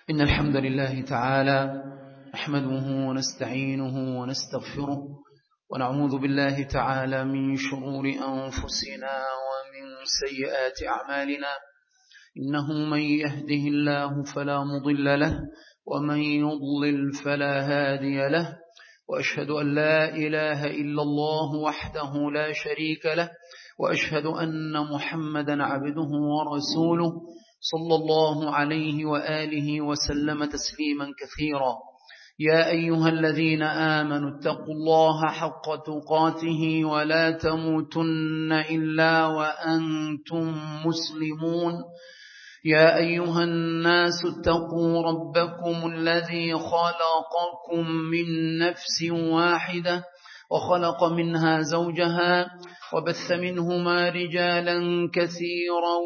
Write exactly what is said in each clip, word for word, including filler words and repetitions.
إن الحمد لله تعالى نحمده ونستعينه ونستغفره ونعوذ بالله تعالى من شرور أنفسنا ومن سيئات أعمالنا. إنه من يهده الله فلا مضل له ومن يضلل فلا هادي له، وأشهد أن لا إله إلا الله وحده لا شريك له، وأشهد أن محمدا عبده ورسوله صلى الله عليه وآله وسلم تسليما كثيرا. يا أيها الذين آمنوا اتقوا الله حق تقاته ولا تموتن إلا وأنتم مسلمون. يا أيها الناس اتقوا ربكم الذي خلقكم من نفس واحدة وخلق منها زوجها وبث منهما رجالا كثيرا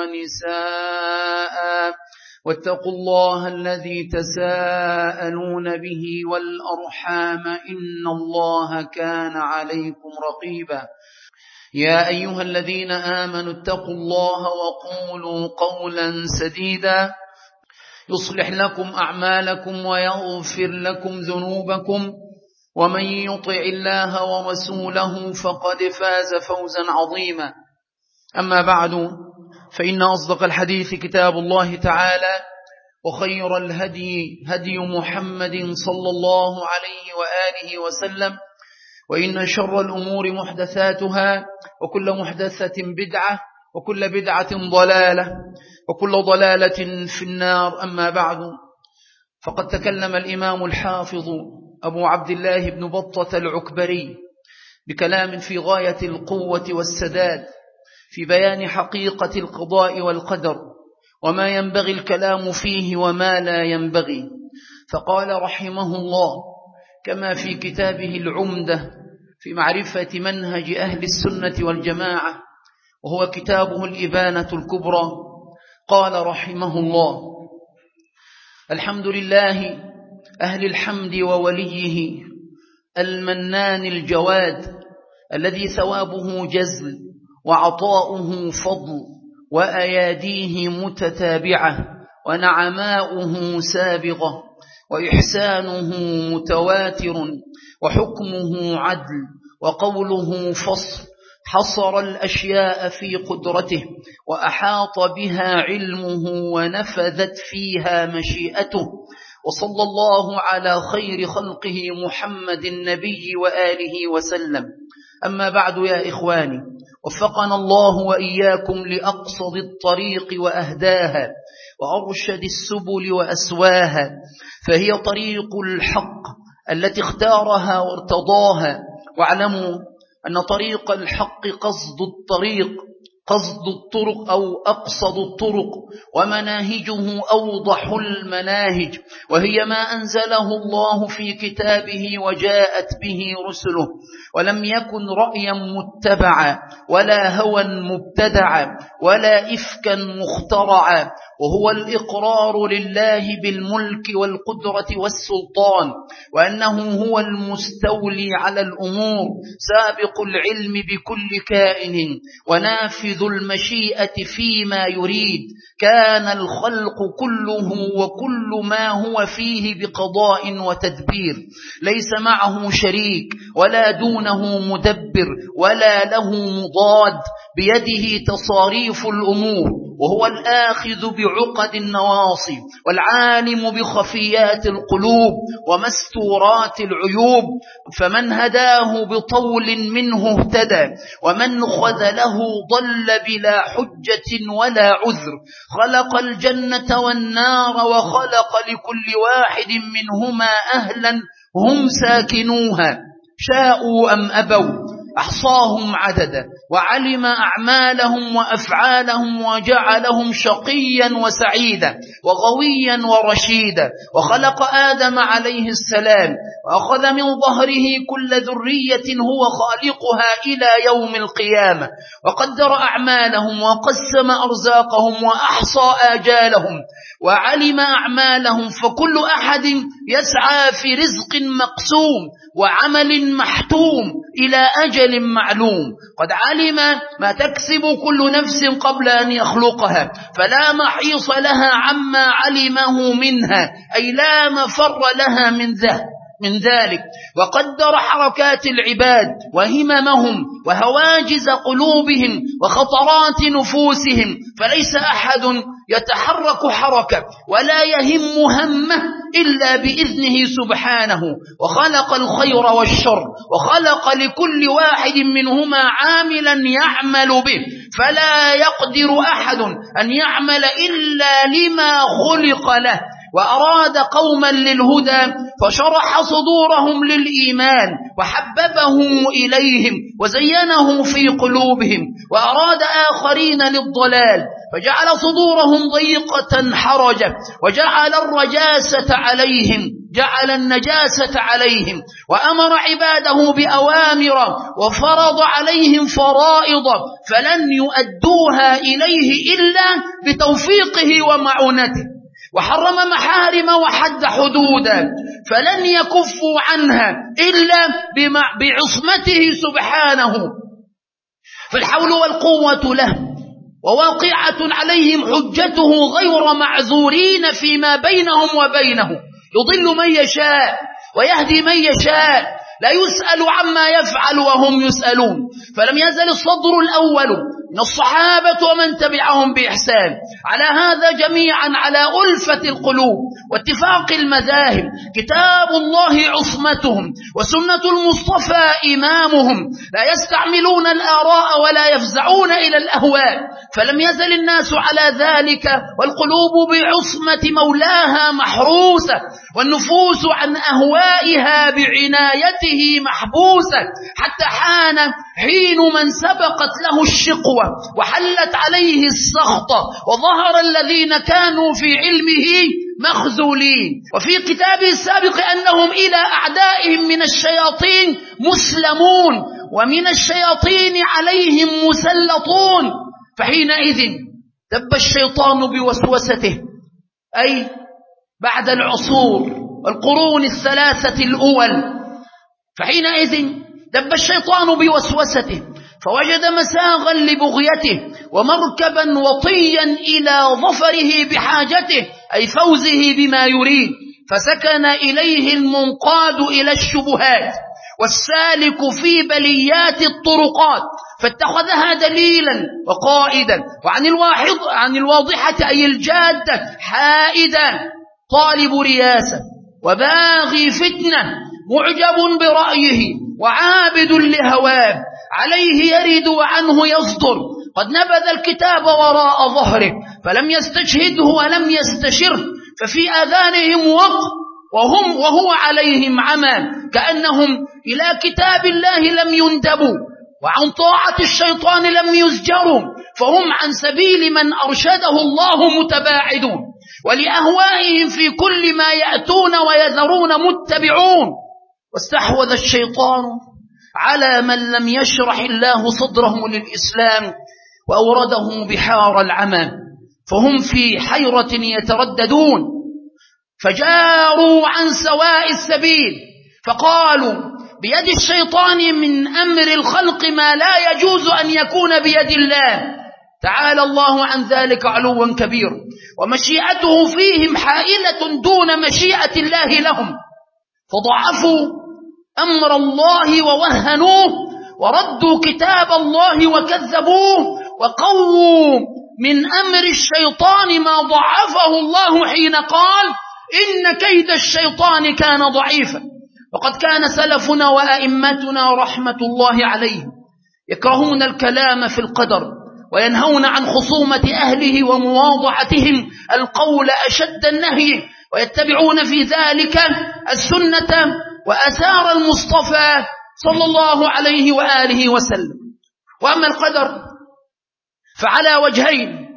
ونساء، واتقوا الله الذي تساءلون به والأرحام إن الله كان عليكم رقيبا. يا أيها الذين آمنوا اتقوا الله وقولوا قولا سديدا يصلح لكم أعمالكم ويغفر لكم ذنوبكم، ومن يطع الله ورسوله فقد فاز فوزا عظيما. أما بعد، فإن أصدق الحديث كتاب الله تعالى، وخير الهدي هدي محمد صلى الله عليه وآله وسلم، وإن شر الأمور محدثاتها، وكل محدثة بدعة، وكل بدعة ضلالة، وكل ضلالة في النار. أما بعد، فقد تكلم الإمام الحافظ أبو عبد الله بن بطة العكبري بكلام في غاية القوة والسداد في بيان حقيقة القضاء والقدر، وما ينبغي الكلام فيه وما لا ينبغي. فقال رحمه الله كما في كتابه العمدة في معرفة منهج أهل السنة والجماعة، وهو كتابه الإبانة الكبرى، قال رحمه الله: الحمد لله أهل الحمد ووليه المنان الجواد، الذي ثوابه جزل وعطاؤه فضل، وأياديه متتابعة، ونعماؤه سابغة، وإحسانه متواتر، وحكمه عدل، وقوله فصل، حصر الأشياء في قدرته، وأحاط بها علمه، ونفذت فيها مشيئته. وصلى الله على خير خلقه محمد النبي وآله وسلم. أما بعد، يا إخواني، وفقنا الله وإياكم لأقصد الطريق وأهداها، وأرشد السبل وأسواها، فهي طريق الحق التي اختارها وارتضاها. واعلموا أن طريق الحق قصد الطريق، قصد الطرق أو أقصد الطرق، ومناهجه أوضح المناهج، وهي ما أنزله الله في كتابه وجاءت به رسله، ولم يكن رأيا متبعا ولا هوى مبتدعا ولا إفكا مخترعا، وهو الإقرار لله بالملك والقدرة والسلطان، وأنه هو المستولي على الأمور، سابق العلم بكل كائن، ونافذ المشيئة فيما يريد. كان الخلق كله وكل ما هو فيه بقضاء وتدبير، ليس معه شريك ولا دونه مدبر ولا له مضاد، بيده تصاريف الأمور، وهو الآخذ بعقد النواصي، والعالم بخفيات القلوب ومستورات العيوب. فمن هداه بطول منه اهتدى، ومن خذله ضل بلا حجة ولا عذر. خلق الجنة والنار، وخلق لكل واحد منهما أهلا هم ساكنوها، شاءوا أم أبوا، أحصاهم عددا، وعلم أعمالهم وأفعالهم، وجعلهم شقيا وسعيدا، وغويا ورشيدا. وخلق آدم عليه السلام، وأخذ من ظهره كل ذرية هو خالقها إلى يوم القيامة، وقدر أعمالهم، وقسم أرزاقهم، وأحصى آجالهم، وعلم أعمالهم. فكل أحد يسعى في رزق مقسوم وعمل محتوم، إلى أجل معلوم. قد علم ما تكسب كل نفس قبل أن يخلقها، فلا محيص لها عما علمه منها، أي لا مفر لها من ذه من ذلك. وقدر حركات العباد وهممهم وهواجز قلوبهم وخطرات نفوسهم، فليس أحد يتحرك حركة ولا يهم همه إلا بإذنه سبحانه. وخلق الخير والشر، وخلق لكل واحد منهما عاملا يعمل به، فلا يقدر أحد أن يعمل إلا لما خلق له. وأراد قوما للهدى فشرح صدورهم للإيمان وحببه إليهم وزينه في قلوبهم، وأراد آخرين للضلال فجعل صدورهم ضيقة حرجة، وجعل الرجاسة عليهم جعل النجاسة عليهم، وأمر عباده بأوامر وفرض عليهم فرائض فلن يؤدوها إليه إلا بتوفيقه ومعونته، وحرم محارم وحد حدودا فلن يكفوا عنها إلا بعصمته سبحانه. فالحول والقوة له، وواقعة عليهم حجته غير معذورين فيما بينهم وبينه. يضل من يشاء ويهدي من يشاء، لا يسأل عما يفعل وهم يسألون. فلم يزل الصدر الأول من الصحابة ومن تبعهم بإحسان على هذا جميعا، على ألفة القلوب واتفاق المذاهب. كتاب الله عصمتهم، وسنة المصطفى إمامهم، لا يستعملون الآراء ولا يفزعون إلى الأهواء. فلم يزل الناس على ذلك، والقلوب بعصمة مولاها محروسة، والنفوس عن أهوائها بعنايته محبوسة، حتى حان حين من سبقت له الشقوة وحلت عليه السخطة، وظهر الذين كانوا في علمه مخذولين. وفي كتابه السابق أنهم إلى أعدائهم من الشياطين مسلمون، ومن الشياطين عليهم مسلطون. فحينئذ دب الشيطان بوسوسته، أي بعد العصور والقرون الثلاثة الأول، فحينئذ دب الشيطان بوسوسته فوجد مساغا لبغيته ومركبا وطيا إلى ظفره بحاجته، أي فوزه بما يريد، فسكن إليه المنقاد إلى الشبهات والسالك في بليات الطرقات، فاتخذها دليلا وقائدا، وعن الواحد عن الواضحة أي الجادة حائدا. طالب رياسة وباغي فتنة، معجب برأيه وعابد لهواه، عليه يرد وعنه يصدر. قد نبذ الكتاب وراء ظهره فلم يستشهده ولم يستشره، ففي آذانهم وقر وهم وهو عليهم عمى، كأنهم إلى كتاب الله لم يندبوا، وعن طاعة الشيطان لم يزجروا، فهم عن سبيل من أرشده الله متباعدون، ولأهوائهم في كل ما يأتون ويذرون متبعون. واستحوذ الشيطان على من لم يشرح الله صدره للإسلام وأورده بحار العمى، فهم في حيرة يترددون، فجاروا عن سواء السبيل فقالوا بيد الشيطان من أمر الخلق ما لا يجوز أن يكون بيد الله، تعالى الله عن ذلك علوا كبيرا، ومشيئته فيهم حائلة دون مشيئة الله لهم، فضعفوا أمر الله ووهنوه، وردوا كتاب الله وكذبوه، وقووا من أمر الشيطان ما ضعفه الله حين قال إن كيد الشيطان كان ضعيفا. وقد كان سلفنا وأئمتنا رحمة الله عليهم يكرهون الكلام في القدر، وينهون عن خصومة أهله ومواضعتهم القول أشد النهي، ويتبعون في ذلك السنة وأثار المصطفى صلى الله عليه وآله وسلم. وأما القدر فعلى وجهين،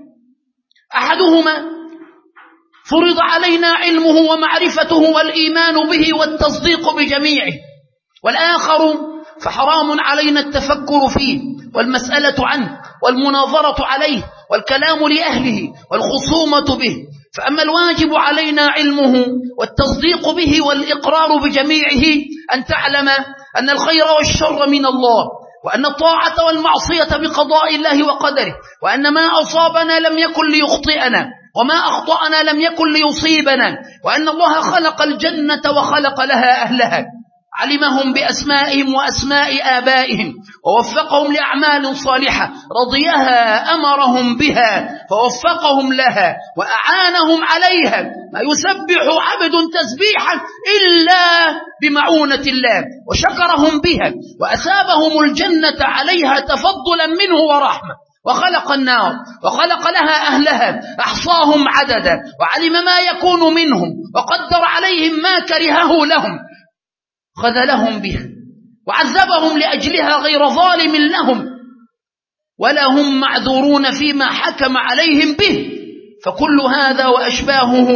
أحدهما فرض علينا علمه ومعرفته والإيمان به والتصديق بجميعه، والآخر فحرام علينا التفكر فيه والمسألة عنه والمناظرة عليه والكلام لأهله والخصومة به. فأما الواجب علينا علمه والتصديق به والإقرار بجميعه، أن تعلم أن الخير والشر من الله، وأن الطاعة والمعصية بقضاء الله وقدره، وأن ما أصابنا لم يكن ليخطئنا، وما أخطأنا لم يكن ليصيبنا، وأن الله خلق الجنة وخلق لها أهلها، علمهم بأسمائهم وأسماء آبائهم، ووفقهم لأعمال صالحة رضيها أمرهم بها فوفقهم لها وأعانهم عليها. ما يسبح عبد تسبيحا إلا بمعونة الله، وشكرهم بها وأثابهم الجنة عليها تفضلا منه ورحمة. وخلق النار وخلق لها أهلها، أحصاهم عددا، وعلم ما يكون منهم، وقدر عليهم ما كرهه لهم، خذلهم بها وعذبهم لأجلها غير ظالم لهم، ولا هم معذورون فيما حكم عليهم به. فكل هذا وأشباهه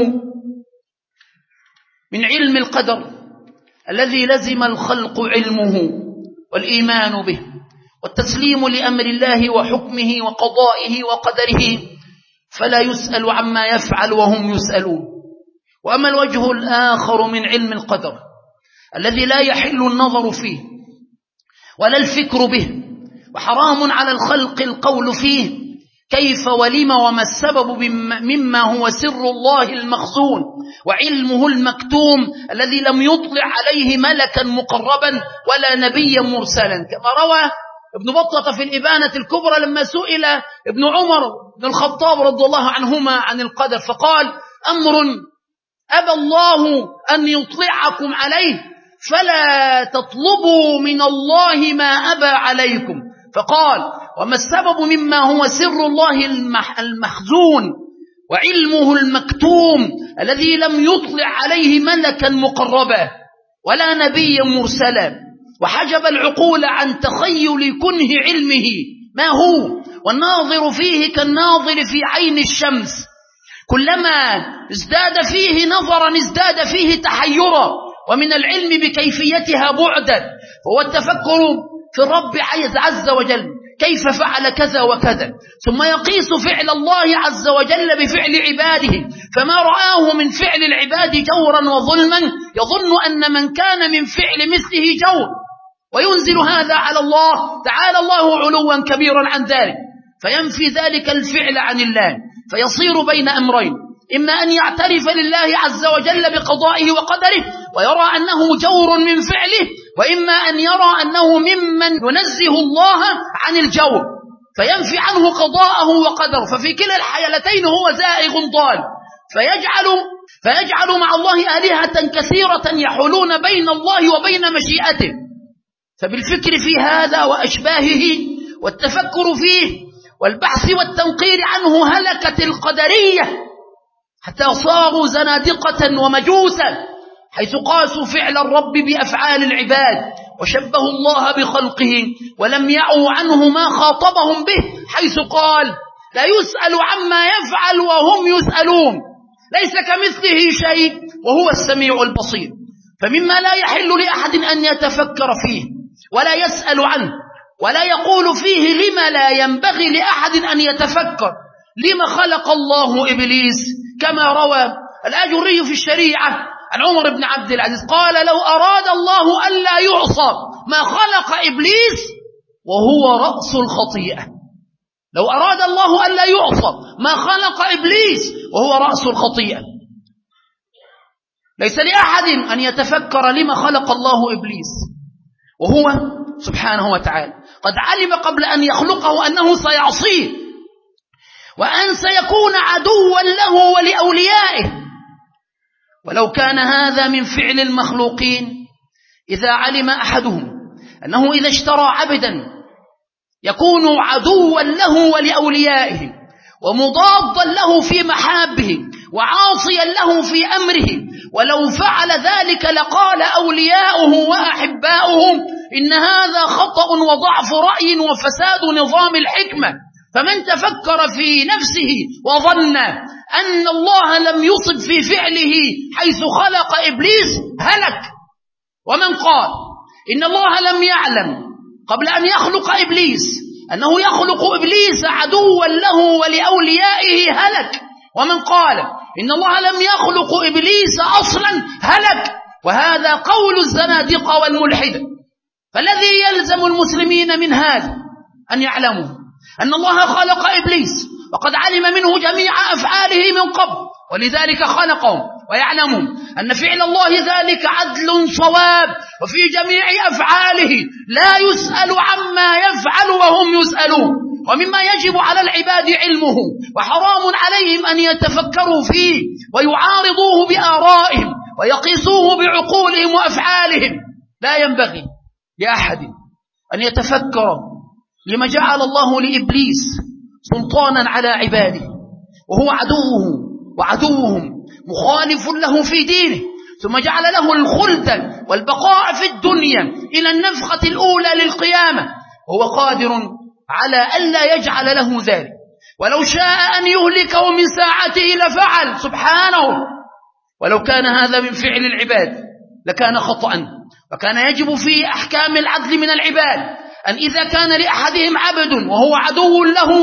من علم القدر الذي لزم الخلق علمه والإيمان به والتسليم لأمر الله وحكمه وقضائه وقدره، فلا يسأل عما يفعل وهم يسألون. وأما الوجه الآخر من علم القدر الذي لا يحل النظر فيه ولا الفكر به، وحرام على الخلق القول فيه، كيف ولم وما السبب مما هو سر الله المخزون وعلمه المكتوم الذي لم يطلع عليه ملكا مقربا ولا نبيا مرسلا، كما روى ابن بطة في الإبانة الكبرى لما سئل ابن عمر بن الخطاب رضي الله عنهما عن القدر فقال: أمر أبى الله أن يطلعكم عليه فلا تطلبوا من الله ما أبى عليكم. فقال: وما السبب مما هو سر الله المخزون وعلمه المكتوم الذي لم يطلع عليه ملكا مقربا ولا نبيا مرسلا، وحجب العقول عن تخيل كنه علمه ما هو، والناظر فيه كالناظر في عين الشمس، كلما ازداد فيه نظرا ازداد فيه تحيرا، ومن العلم بكيفيتها بعدا، فهو التفكر في الرب عز وجل كيف فعل كذا وكذا، ثم يقيس فعل الله عز وجل بفعل عباده، فما رآه من فعل العباد جورا وظلما يظن أن من كان من فعل مثله جور، وينزل هذا على الله تعالى الله علوا كبيرا عن ذلك، فينفي ذلك الفعل عن الله، فيصير بين أمرين: إما أن يعترف لله عز وجل بقضائه وقدره ويرى أنه جور من فعله، وإما أن يرى أنه ممن ينزه الله عن الجور فينفي عنه قضاءه وقدره، ففي كلا الحالتين هو زائغ ضال، فيجعل, فيجعل مع الله آلهة كثيرة يحولون بين الله وبين مشيئته. فبالفكر في هذا وأشباهه والتفكر فيه والبحث والتنقير عنه هلكت القدرية حتى صاروا زنادقة ومجوسا، حيث قاسوا فعل الرب بأفعال العباد وشبهوا الله بخلقه، ولم يعوا عنه ما خاطبهم به، حيث قال: لا يسأل عما يفعل وهم يسألون، ليس كمثله شيء وهو السميع البصير. فمما لا يحل لأحد أن يتفكر فيه ولا يسأل عنه ولا يقول فيه لما لا ينبغي لأحد أن يتفكر لما خلق الله إبليس، كما روى الآجري في الشريعة عن عمر بن عبد العزيز قال: لو أراد الله ألا يعصى ما خلق إبليس وهو رأس الخطيئة. لو أراد الله ألا يعصى ما خلق إبليس وهو رأس الخطيئة. ليس لأحد أن يتفكر لما خلق الله إبليس، وهو سبحانه وتعالى قد علم قبل أن يخلقه أنه سيعصيه، وأن سيكون عدوا له ولأوليائه. ولو كان هذا من فعل المخلوقين، إذا علم أحدهم أنه إذا اشترى عبدا يكون عدوا له ولأوليائه ومضادا له في محابه وعاصيا له في أمره، ولو فعل ذلك لقال أولياؤه وأحباؤه إن هذا خطأ وضعف رأي وفساد نظام الحكمة. فمن تفكر في نفسه وظن أن الله لم يصب في فعله حيث خلق إبليس هلك. ومن قال إن الله لم يعلم قبل أن يخلق إبليس أنه يخلق إبليس عدوا له ولأوليائه هلك. ومن قال إن الله لم يخلق إبليس أصلا هلك. وهذا قول الزنادقة والملحدة. فالذي يلزم المسلمين من هذا أن يعلموا أن الله خلق إبليس وقد علم منه جميع أفعاله من قبل، ولذلك خلقهم، ويعلموا أن فعل الله ذلك عدل صواب، وفي جميع أفعاله لا يسأل عما يفعل وهم يسألون. ومما يجب على العباد علمه وحرام عليهم أن يتفكروا فيه ويعارضوه بآرائهم ويقيسوه بعقولهم وأفعالهم. لا ينبغي لأحد أن يتفكر لما جعل الله لإبليس سلطانا على عباده وهو عدوه وعدوهم مخالف له في دينه، ثم جعل له الخلد والبقاء في الدنيا إلى النفخة الأولى للقيامة، وهو قادر على ألا يجعل له ذلك، ولو شاء أن يهلكه من ساعته لفعل سبحانه. ولو كان هذا من فعل العباد لكان خطأ، وكان يجب في أحكام العدل من العباد أن إذا كان لأحدهم عبد وهو عدو له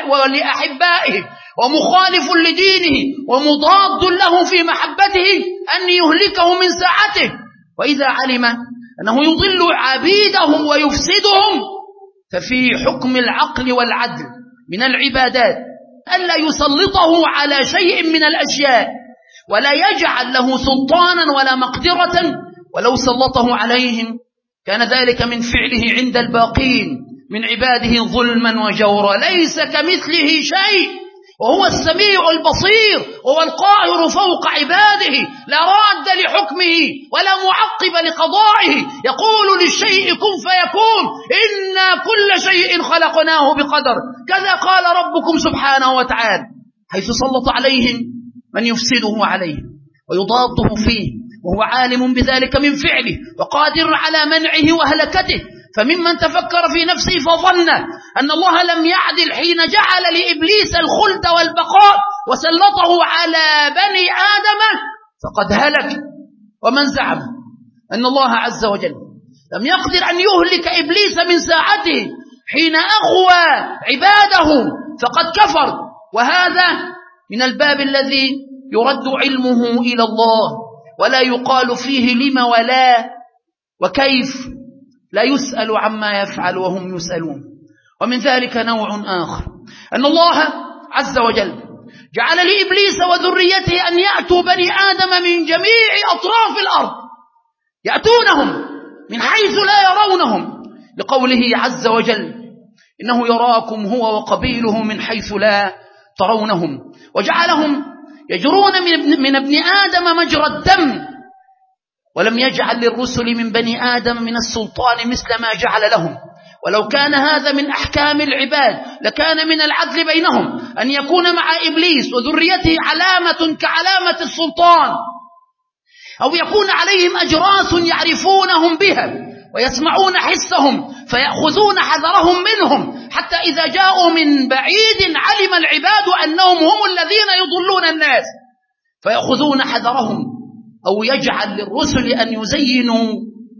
ولأحبائه ومخالف لدينه ومضاد له في محبته أن يهلكه من ساعته، وإذا علم أنه يضل عبيده ويفسدهم ففي حكم العقل والعدل من العبادات ألا يسلطه على شيء من الأشياء ولا يجعل له سلطانا ولا مقدرة، ولو سلطه عليهم كان ذلك من فعله عند الباقين من عباده ظلما وجورا. ليس كمثله شيء وهو السميع البصير، وهو القاهر فوق عباده، لا راد لحكمه ولا معقب لقضائه، يقول للشيء كن فيكون، إنا كل شيء خلقناه بقدر، كذا قال ربكم سبحانه وتعالى، حيث سلط عليهم من يفسده عليه ويضاده فيه وهو عالم بذلك من فعله وقادر على منعه وهلكته. فممن تفكر في نفسه فظن أن الله لم يعدل حين جعل لإبليس الخلد والبقاء وسلطه على بني آدم فقد هلك. ومن زعم أن الله عز وجل لم يقدر أن يهلك إبليس من ساعته حين أغوى عباده فقد كفر، وهذا من الباب الذي يرد علمه إلى الله ولا يقال فيه لما ولا وكيف، لا يسأل عما يفعل وهم يسألون. ومن ذلك نوع آخر أن الله عز وجل جعل لإبليس وذريته أن يأتوا بني آدم من جميع أطراف الأرض، يأتونهم من حيث لا يرونهم، لقوله عز وجل إنه يراكم هو وقبيله من حيث لا ترونهم، وجعلهم يجرون من ابن آدم مجرى الدم، ولم يجعل للرسل من بني آدم من السلطان مثل ما جعل لهم. ولو كان هذا من أحكام العباد لكان من العدل بينهم أن يكون مع إبليس وذريته علامة كعلامة السلطان، أو يكون عليهم أجراس يعرفونهم بها ويسمعون حسهم فيأخذون حذرهم منهم، حتى إذا جاءوا من بعيد علم العباد أنهم هم الذين يضلون الناس فيأخذون حذرهم، أو يجعل للرسل أن يزينوا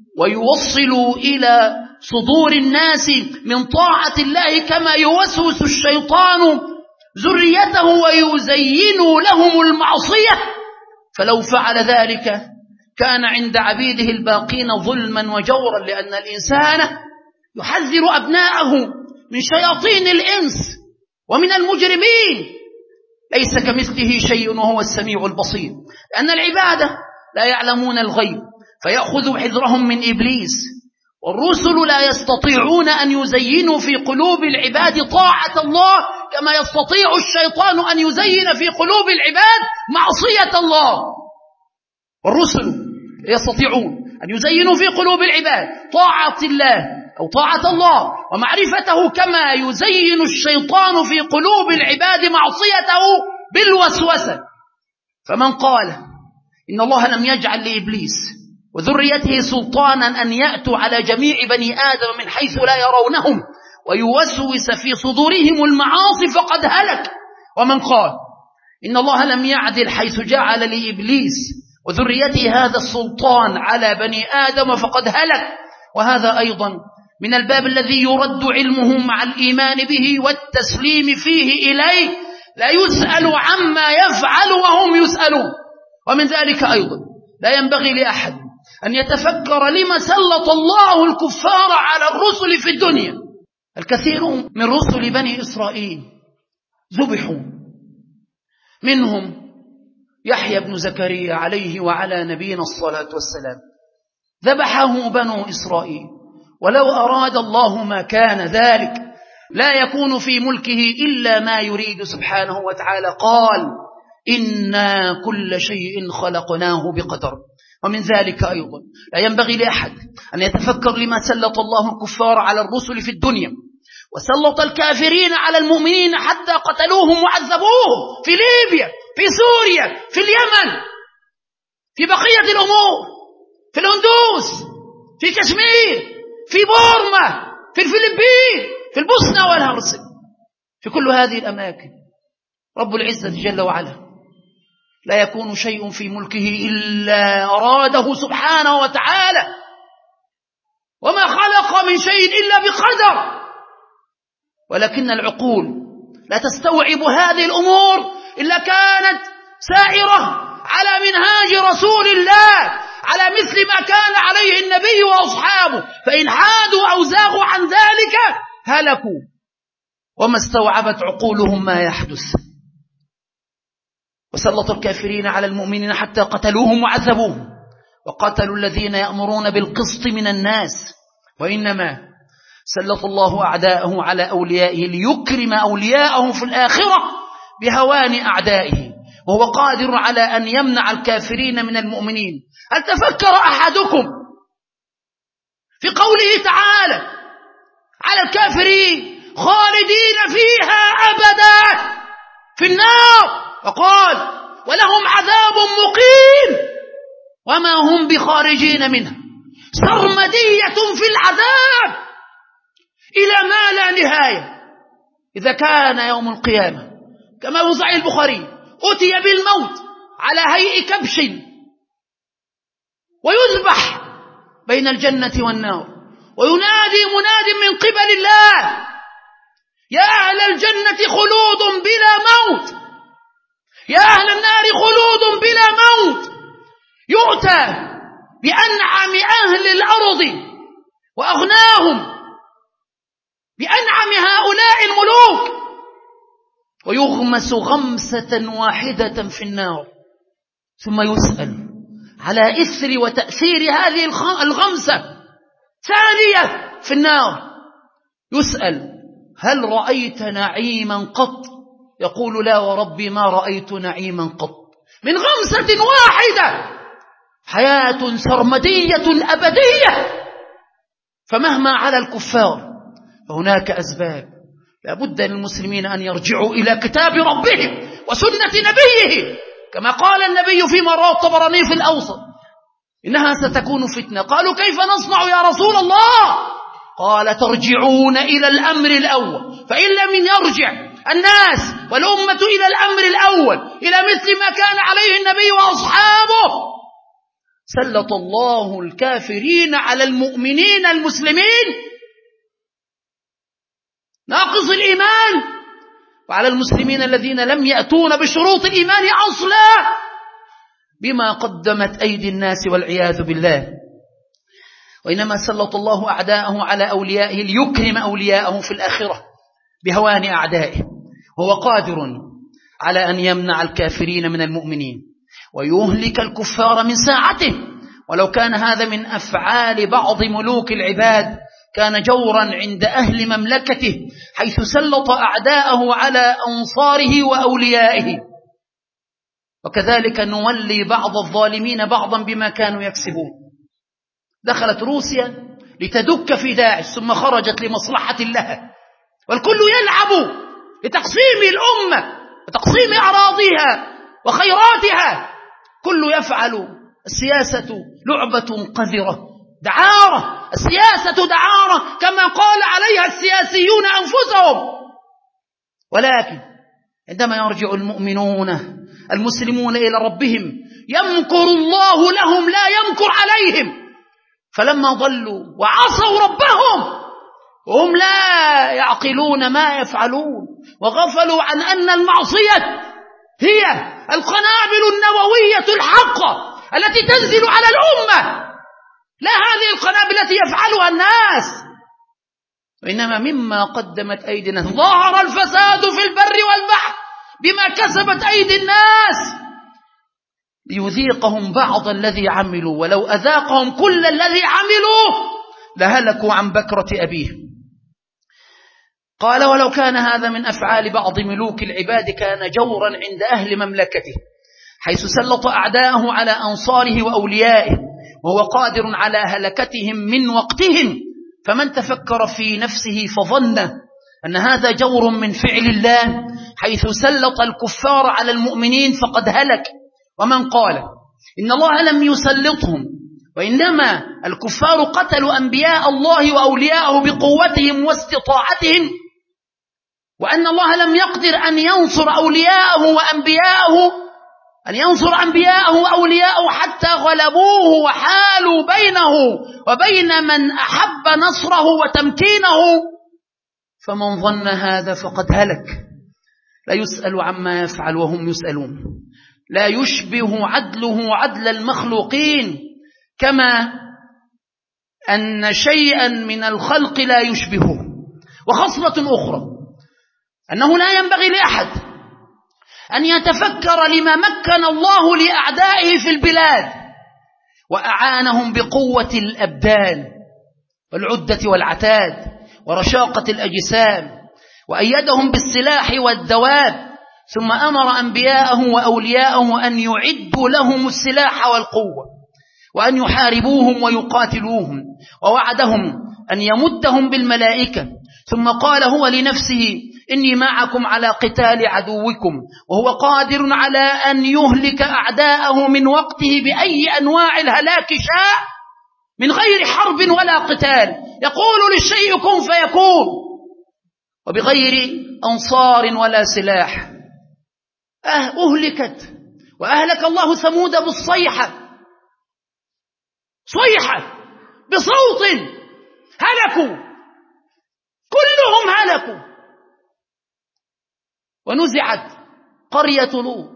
ويوصلوا إلى صدور الناس من طاعة الله كما يوسوس الشيطان ذريته ويزين لهم المعصية. فلو فعل ذلك كان عند عبيده الباقين ظلما وجورا، لأن الإنسان يحذر أبناءه من شياطين الإنس ومن المجرمين، ليس كمثله شيء وهو السميع البصير، لأن العبادة لا يعلمون الغيب فيأخذوا حذرهم من إبليس، والرسل لا يستطيعون أن يزينوا في قلوب العباد طاعة الله كما يستطيع الشيطان أن يزين في قلوب العباد معصية الله. والرسل يستطيعون أن يزينوا في قلوب العباد طاعة الله أو طاعة الله ومعرفته كما يزين الشيطان في قلوب العباد معصيته بالوسوسة. فمن قال إن الله لم يجعل لإبليس وذريته سلطانا أن يأتوا على جميع بني آدم من حيث لا يرونهم ويوسوس في صدورهم المعاصي فقد هلك. ومن قال إن الله لم يعدل حيث جعل لإبليس وذريته هذا السلطان على بني آدم فقد هلك، وهذا أيضا من الباب الذي يرد علمه مع الإيمان به والتسليم فيه إليه، لا يسأل عما يفعل وهم يسألون. ومن ذلك أيضا لا ينبغي لأحد أن يتفكر لما سلط الله الكفار على الرسل في الدنيا. الكثير من رسل بني إسرائيل ذبحوا، منهم يحيى بن زكريا عليه وعلى نبينا الصلاة والسلام، ذبحه بنو إسرائيل، ولو أراد الله ما كان ذلك، لا يكون في ملكه إلا ما يريد سبحانه وتعالى. قال إنا كل شيء خلقناه بقدر. ومن ذلك أيضا لا ينبغي لأحد أن يتفكر لما سلط الله الكفار على الرسل في الدنيا، وسلط الكافرين على المؤمنين حتى قتلوهم وعذبوهم في ليبيا، في سوريا، في اليمن، في بقية الأمور، في الهندوس، في كشمير، في بورما، في الفلبين، في البوسنة والهرسك، في كل هذه الأماكن رب العزة جل وعلا لا يكون شيء في ملكه إلا أراده سبحانه وتعالى، وما خلق من شيء إلا بقدر. ولكن العقول لا تستوعب هذه الأمور إلا كانت سائرة على منهاج رسول الله، على مثل ما كان عليه النبي وأصحابه، فإن حادوا أو زاغوا عن ذلك هلكوا، وما استوعبت عقولهم ما يحدث. وسلط الكافرين على المؤمنين حتى قتلوهم وعذبوهم، وقتلوا الذين يأمرون بالقسط من الناس. وإنما سلط الله أعداءه على أوليائه ليكرم أولياءه في الآخرة بهوان أعدائه، وهو قادر على أن يمنع الكافرين من المؤمنين. هل تفكر أحدكم في قوله تعالى على الكافرين خالدين فيها أبدا في النار، وقال ولهم عذاب مقيم وما هم بخارجين منها، سرمدية في العذاب إلى ما لا نهاية. إذا كان يوم القيامة كما في صحيح البخاري أتي بالموت على هيئة كبش ويذبح بين الجنة والنار، وينادي مناد من قبل الله يا أهل الجنة خلود بلا موت، يا أهل النار خلود بلا موت. يؤتى بأنعم أهل الأرض وأغناهم، بأنعم هؤلاء الملوك، ويغمس غمسة واحدة في النار، ثم يسأل على إثر وتأثير هذه الغمسة ثانية في النار، يسأل هل رأيت نعيما قط؟ يقول لا وربي ما رأيت نعيما قط. من غمسة واحدة، حياة سرمدية أبدية. فمهما على الكفار فهناك أسباب لا بد للمسلمين أن يرجعوا إلى كتاب ربهم وسنة نبيه، كما قال النبي فيما رواه الطبراني في الأوسط إنها ستكون فتنة. قالوا كيف نصنع يا رسول الله؟ قال ترجعون إلى الأمر الأول، فإن لم يرجع الناس والأمة إلى الأمر الأول إلى مثل ما كان عليه النبي وأصحابه سلط الله الكافرين على المؤمنين المسلمين ناقص الإيمان، وعلى المسلمين الذين لم يأتون بشروط الإيمان أصلا بما قدمت أيدي الناس والعياذ بالله. وإنما سلط الله أعداءه على أوليائه ليكرم أولياءه في الآخرة بهوان أعدائه، وهو قادر على أن يمنع الكافرين من المؤمنين ويهلك الكفار من ساعته. ولو كان هذا من أفعال بعض ملوك العباد كان جورا عند أهل مملكته، حيث سلط أعداءه على أنصاره وأوليائه. وكذلك نولي بعض الظالمين بعضا بما كانوا يكسبون. دخلت روسيا لتدك في داعش ثم خرجت لمصلحة لها، والكل يلعب لتقسيم الأمة وتقسيم أراضيها وخيراتها، كل يفعل. السياسة لعبة قذرة، دعارة، السياسة دعارة كما قال عليها السياسيون أنفسهم. ولكن عندما يرجع المؤمنون المسلمون إلى ربهم يمكر الله لهم لا يمكر عليهم. فلما ضلوا وعصوا ربهم وهم لا يعقلون ما يفعلون وغفلوا عن أن المعصية هي القنابل النووية الحقة التي تنزل على الأمة لا هذه القنابل التي يفعلها الناس، وإنما مما قدمت أيدينا. ظهر الفساد في البر والبحر بما كسبت أيدي الناس ليذيقهم بعض الذي عملوا، ولو أذاقهم كل الذي عملوا لهلكوا عن بكرة أبيهم. قال ولو كان هذا من أفعال بعض ملوك العباد كان جورا عند أهل مملكته، حيث سلط أعداءه على أنصاره وأوليائه وهو قادر على هلكتهم من وقتهم. فمن تفكر في نفسه فظن أن هذا جور من فعل الله حيث سلط الكفار على المؤمنين فقد هلك. ومن قال إن الله لم يسلطهم وإنما الكفار قتلوا أنبياء الله وأولياءه بقوتهم واستطاعتهم، وأن الله لم يقدر أن ينصر أولياءه وأنبياءه أن ينصر أنبياءه وأولياءه حتى غلبوه وحالوا بينه وبين من أحب نصره وتمكينه، فمن ظن هذا فقد هلك. لا يسأل عما يفعل وهم يسألون. لا يشبه عدله عدل المخلوقين، كما أن شيئا من الخلق لا يشبهه. وخصلة أخرى أنه لا ينبغي لأحد أن يتفكر لما مكن الله لأعدائه في البلاد وأعانهم بقوة الأبدان والعدة والعتاد ورشاقة الأجسام، وأيدهم بالسلاح والدواب، ثم أمر أنبياءه وأولياءه أن يعدوا لهم السلاح والقوة وأن يحاربوهم ويقاتلوهم، ووعدهم أن يمدهم بالملائكة، ثم قال هو لنفسه إني معكم على قتال عدوكم، وهو قادر على أن يهلك أعداءه من وقته بأي أنواع الهلاك شاء من غير حرب ولا قتال. يقول للشيء كن فيكون وبغير أنصار ولا سلاح. أه أهلكت وأهلك الله ثمود بالصيحة، صيحة بصوت هلكوا، كلهم هلكوا. ونزعت قرية لوط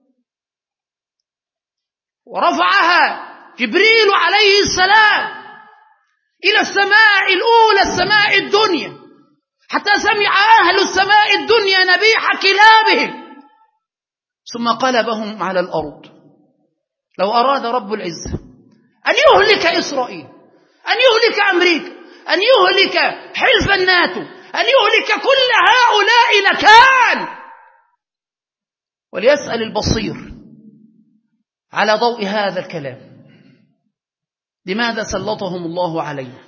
ورفعها جبريل عليه السلام إلى السماء الأولى، السماء الدنيا، حتى سمع أهل السماء الدنيا نبيح كلابهم، ثم قلبهم على الأرض. لو أراد رب العزة أن يهلك إسرائيل، أن يهلك أمريكا، أن يهلك حلف الناتو، أن يهلك كل هؤلاء لكان. وليسأل البصير على ضوء هذا الكلام لماذا سلطهم الله علينا.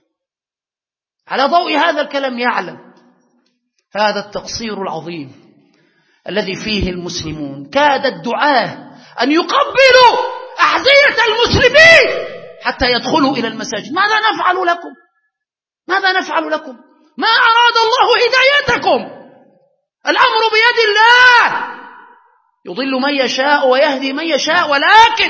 على ضوء هذا الكلام يعلم هذا التقصير العظيم الذي فيه المسلمون. كاد الدعاة أن يقبلوا أحذية المسلمين حتى يدخلوا إلى المساجد. ماذا نفعل لكم؟ ماذا نفعل لكم؟ ما أراد الله هدايتكم. الأمر بيد الله، يضل من يشاء ويهدي من يشاء، ولكن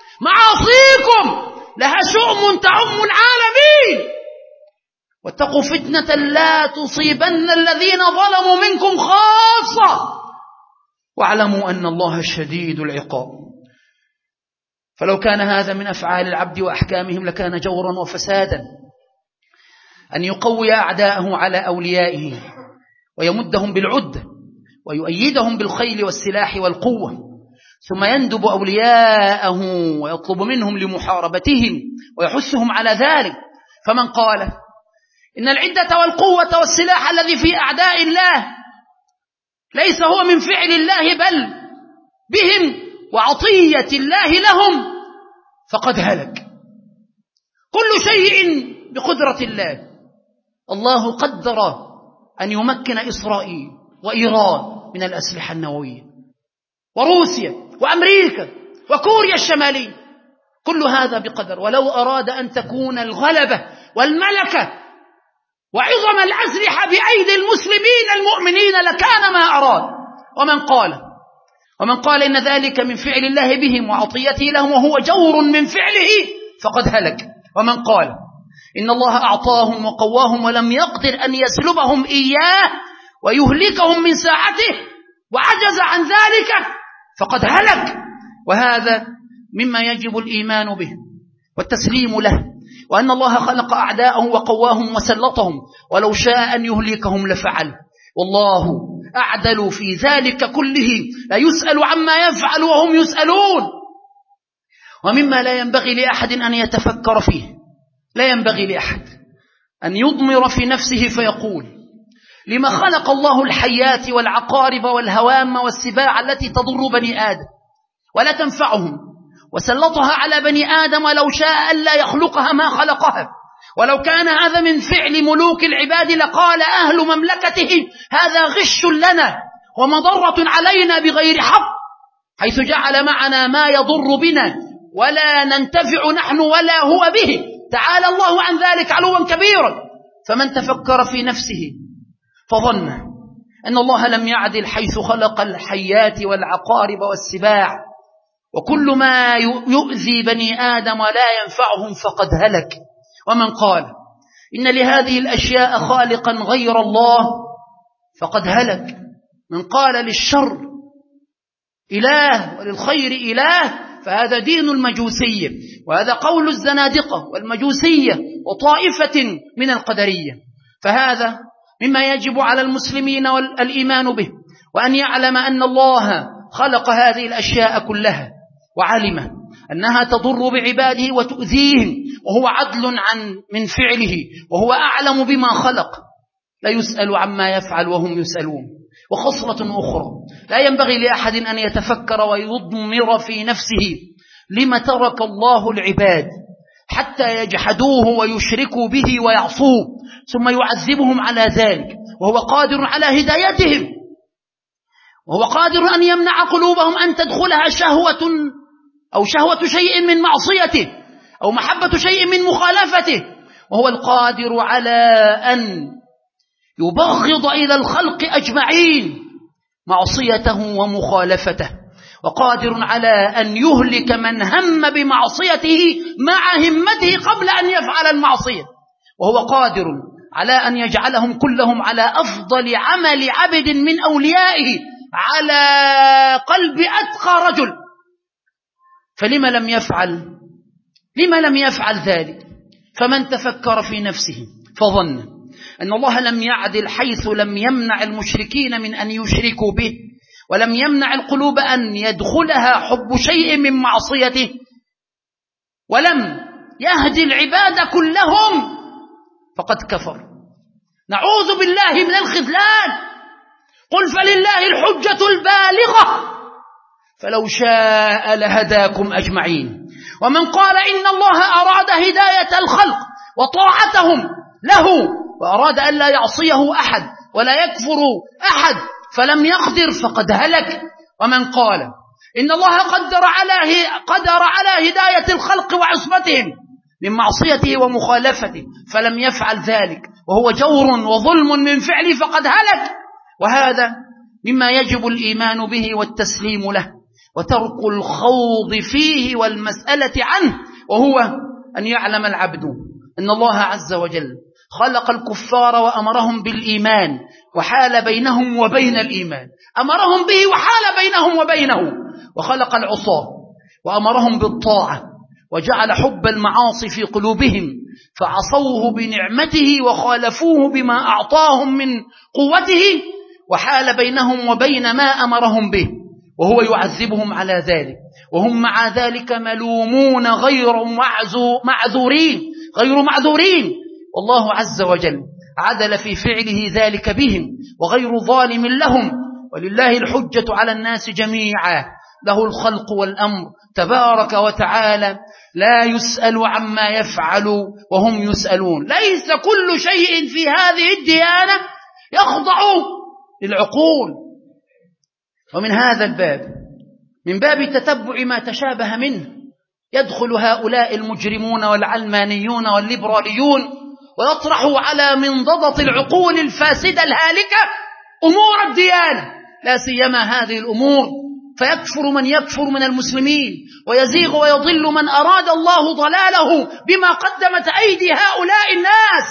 معاصيكم لها شؤم تعم العالمين. واتقوا فتنة لا تصيبن الذين ظلموا منكم خاصة واعلموا أن الله شديد العقاب. فلو كان هذا من أفعال العبد وأحكامهم لكان جورا وفسادا أن يقوي أعداءه على أوليائه ويمدهم بالعدة ويؤيدهم بالخيل والسلاح والقوة، ثم يندب أولياءه ويطلب منهم لمحاربتهم ويحثهم على ذلك. فمن قال إن العدة والقوة والسلاح الذي في أعداء الله ليس هو من فعل الله بل بهم وعطية الله لهم فقد هلك. كل شيء بقدرة الله. الله قدر أن يمكن إسرائيل وإيران من الأسلحة النووية، وروسيا وأمريكا وكوريا الشمالية، كل هذا بقدر. ولو أراد أن تكون الغلبة والملكة وعظم الأسلحة بأيدي المسلمين المؤمنين لكان ما أراد. ومن قال ومن قال إن ذلك من فعل الله بهم وعطيته لهم وهو جور من فعله فقد هلك. ومن قال إن الله أعطاهم وقواهم ولم يقدر أن يسلبهم إياه ويهلكهم من ساعته وعجز عن ذلك فقد هلك. وهذا مما يجب الإيمان به والتسليم له، وأن الله خلق أعداءه وقواهم وسلطهم، ولو شاء أن يهلكهم لفعل، والله أعدل في ذلك كله، لا يسأل عما يفعل وهم يسألون. ومما لا ينبغي لأحد أن يتفكر فيه، لا ينبغي لأحد أن يضمر في نفسه فيقول: لما خلق الله الحيات والعقارب والهوام والسباع التي تضر بني آدم ولا تنفعهم، وسلطها على بني آدم ولو شاء ألا يخلقها ما خلقها؟ ولو كان هذا من فعل ملوك العباد لقال أهل مملكته: هذا غش لنا ومضرة علينا بغير حق، حيث جعل معنا ما يضر بنا ولا ننتفع نحن ولا هو به، تعالى الله عن ذلك علوا كبيرا. فمن تفكر في نفسه فظن أن الله لم يعدل حيث خلق الحيات والعقارب والسباع وكل ما يؤذي بني آدم ولا ينفعهم فقد هلك. ومن قال إن لهذه الأشياء خالقا غير الله فقد هلك. من قال للشر إله وللخير إله فهذا دين المجوسية، وهذا قول الزنادقة والمجوسية وطائفة من القدرية. فهذا مما يجب على المسلمين الإيمان به، وأن يعلم أن الله خلق هذه الأشياء كلها وعلم أنها تضر بعباده وتؤذيهم، وهو عدل عن من فعله، وهو أعلم بما خلق، لا يسأل عما يفعل وهم يسألون. وخصلة أخرى لا ينبغي لأحد أن يتفكر ويضمر في نفسه: لما ترك الله العباد حتى يجحدوه ويشركوا به ويعصوه ثم يعذبهم على ذلك وهو قادر على هدايتهم، وهو قادر أن يمنع قلوبهم أن تدخلها شهوة أو شهوة شيء من معصيته أو محبة شيء من مخالفته، وهو القادر على أن يبغض إلى الخلق أجمعين معصيته ومخالفته، وقادر على أن يهلك من هم بمعصيته مع همته قبل أن يفعل المعصية، وهو قادر على أن يجعلهم كلهم على أفضل عمل عبد من أوليائه على قلب أتقى رجل. فلما لم يفعل لما لم يفعل ذلك؟ فمن تفكر في نفسه فظن أن الله لم يعدل حيث لم يمنع المشركين من أن يشركوا به، ولم يمنع القلوب أن يدخلها حب شيء من معصيته، ولم يهدي العباد كلهم، فقد كفر. نعوذ بالله من الخذلان. قل فلله الحجة البالغة فلو شاء لهداكم أجمعين. ومن قال إن الله أراد هداية الخلق وطاعتهم له وأراد أن لا يعصيه أحد ولا يكفر أحد فلم يقدر فقد هلك. ومن قال إن الله قدر على قدر على هداية الخلق وعصمتهم من معصيته ومخالفته فلم يفعل ذلك وهو جور وظلم من فعله فقد هلك. وهذا مما يجب الإيمان به والتسليم له وترك الخوض فيه والمسألة عنه، وهو أن يعلم العبد أن الله عز وجل خلق الكفار وأمرهم بالإيمان وحال بينهم وبين الإيمان، أمرهم به وحال بينهم وبينه، وخلق العصاة وأمرهم بالطاعة وجعل حب المعاصي في قلوبهم فعصوه بنعمته وخالفوه بما أعطاهم من قوته، وحال بينهم وبين ما أمرهم به وهو يعذبهم على ذلك، وهم مع ذلك ملومون غير معذورين غير معذورين والله عز وجل عدل في فعله ذلك بهم وغير ظالم لهم. ولله الحجة على الناس جميعا له الخلق والأمر تبارك وتعالى، لا يسأل عما يفعل وهم يسألون. ليس كل شيء في هذه الديانة يخضع للعقول. ومن هذا الباب من باب تتبع ما تشابه منه يدخل هؤلاء المجرمون والعلمانيون والليبراليون ويطرحوا على منضدة العقول الفاسدة الهالكة أمور الديانة، لا سيما هذه الأمور، فيكفر من يكفر من المسلمين ويزيغ ويضل من أراد الله ضلاله بما قدمت أيدي هؤلاء الناس.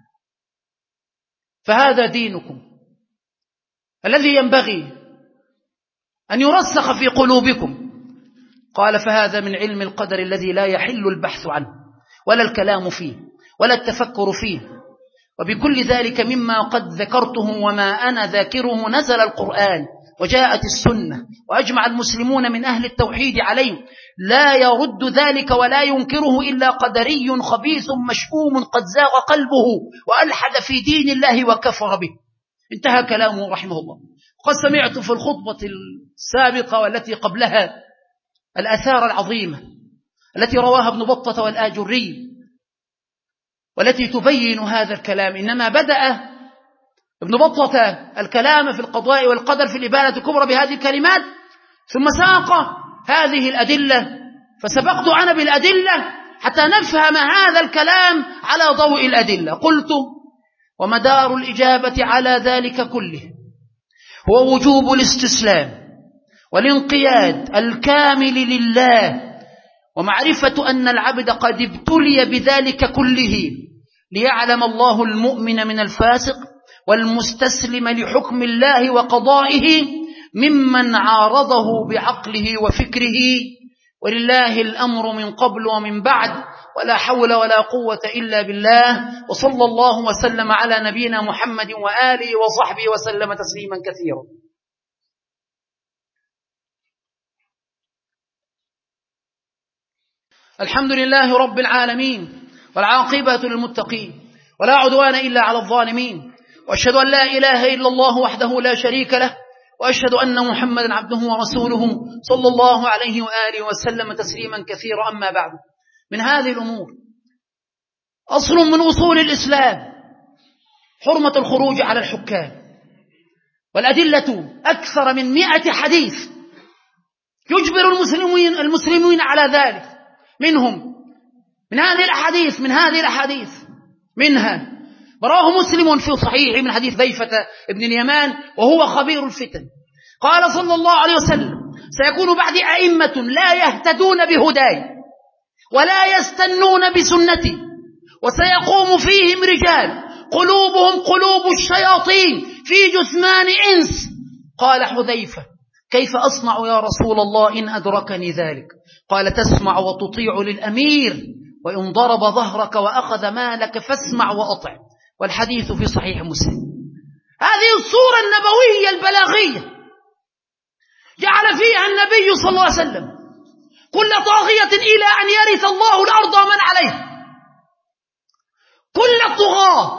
فهذا دينكم الذي ينبغي أن يرسخ في قلوبكم. قال فهذا من علم القدر الذي لا يحل البحث عنه ولا الكلام فيه ولا التفكر فيه، وبكل ذلك مما قد ذكرته وما أنا ذاكره نزل القرآن وجاءت السنة وأجمع المسلمون من أهل التوحيد عليه، لا يرد ذلك ولا ينكره إلا قدري خبيث مشؤوم قد زاغ قلبه وألحد في دين الله وكفر به. انتهى كلامه رحمه الله. قد سمعت في الخطبة السابقة والتي قبلها الآثار العظيمة التي رواها ابن بطة والآجري والتي تبين هذا الكلام. إنما بدأ ابن بطة الكلام في القضاء والقدر في الإبانة الكبرى بهذه الكلمات، ثم ساق هذه الأدلة، فسبقت أنا بالأدلة حتى نفهم هذا الكلام على ضوء الأدلة. قلت ومدار الإجابة على ذلك كله هو وجوب الاستسلام والانقياد الكامل لله، ومعرفة أن العبد قد ابتلي بذلك كله ليعلم الله المؤمن من الفاسق والمستسلم لحكم الله وقضائه ممن عارضه بعقله وفكره، ولله الأمر من قبل ومن بعد، ولا حول ولا قوة إلا بالله. وصلى الله وسلم على نبينا محمد وآله وصحبه وسلم تسليما كثيرا. الحمد لله رب العالمين، والعاقبة للمتقين، ولا عدوان إلا على الظالمين، وأشهد أن لا إله إلا الله وحده لا شريك له، وأشهد أن محمدا عبده ورسوله صلى الله عليه وآله وسلم تسليما كثيرا. أما بعد، من هذه الأمور أصل من أصول الإسلام حرمة الخروج على الحكام، والأدلة أكثر من مئة حديث يجبر المسلمين المسلمين على ذلك. منهم من هذه الأحاديث من هذه الأحاديث منها رواه مسلم في صحيحه من حديث ذيفة ابن اليمان وهو خبير الفتن، قال صلى الله عليه وسلم: سيكون بعد أئمة لا يهتدون بهداي ولا يستنون بسنتي، وسيقوم فيهم رجال قلوبهم قلوب الشياطين في جثمان إنس. قال حذيفة: كيف أصنع يا رسول الله إن أدركني ذلك؟ قال: تسمع وتطيع للأمير، وإن ضرب ظهرك وأخذ مالك فاسمع وأطع. والحديث في صحيح مسلم. هذه الصورة النبوية البلاغية جعل فيها النبي صلى الله عليه وسلم كل طاغية إلى أن يرث الله الأرض ومن عليها، كل الطغاة.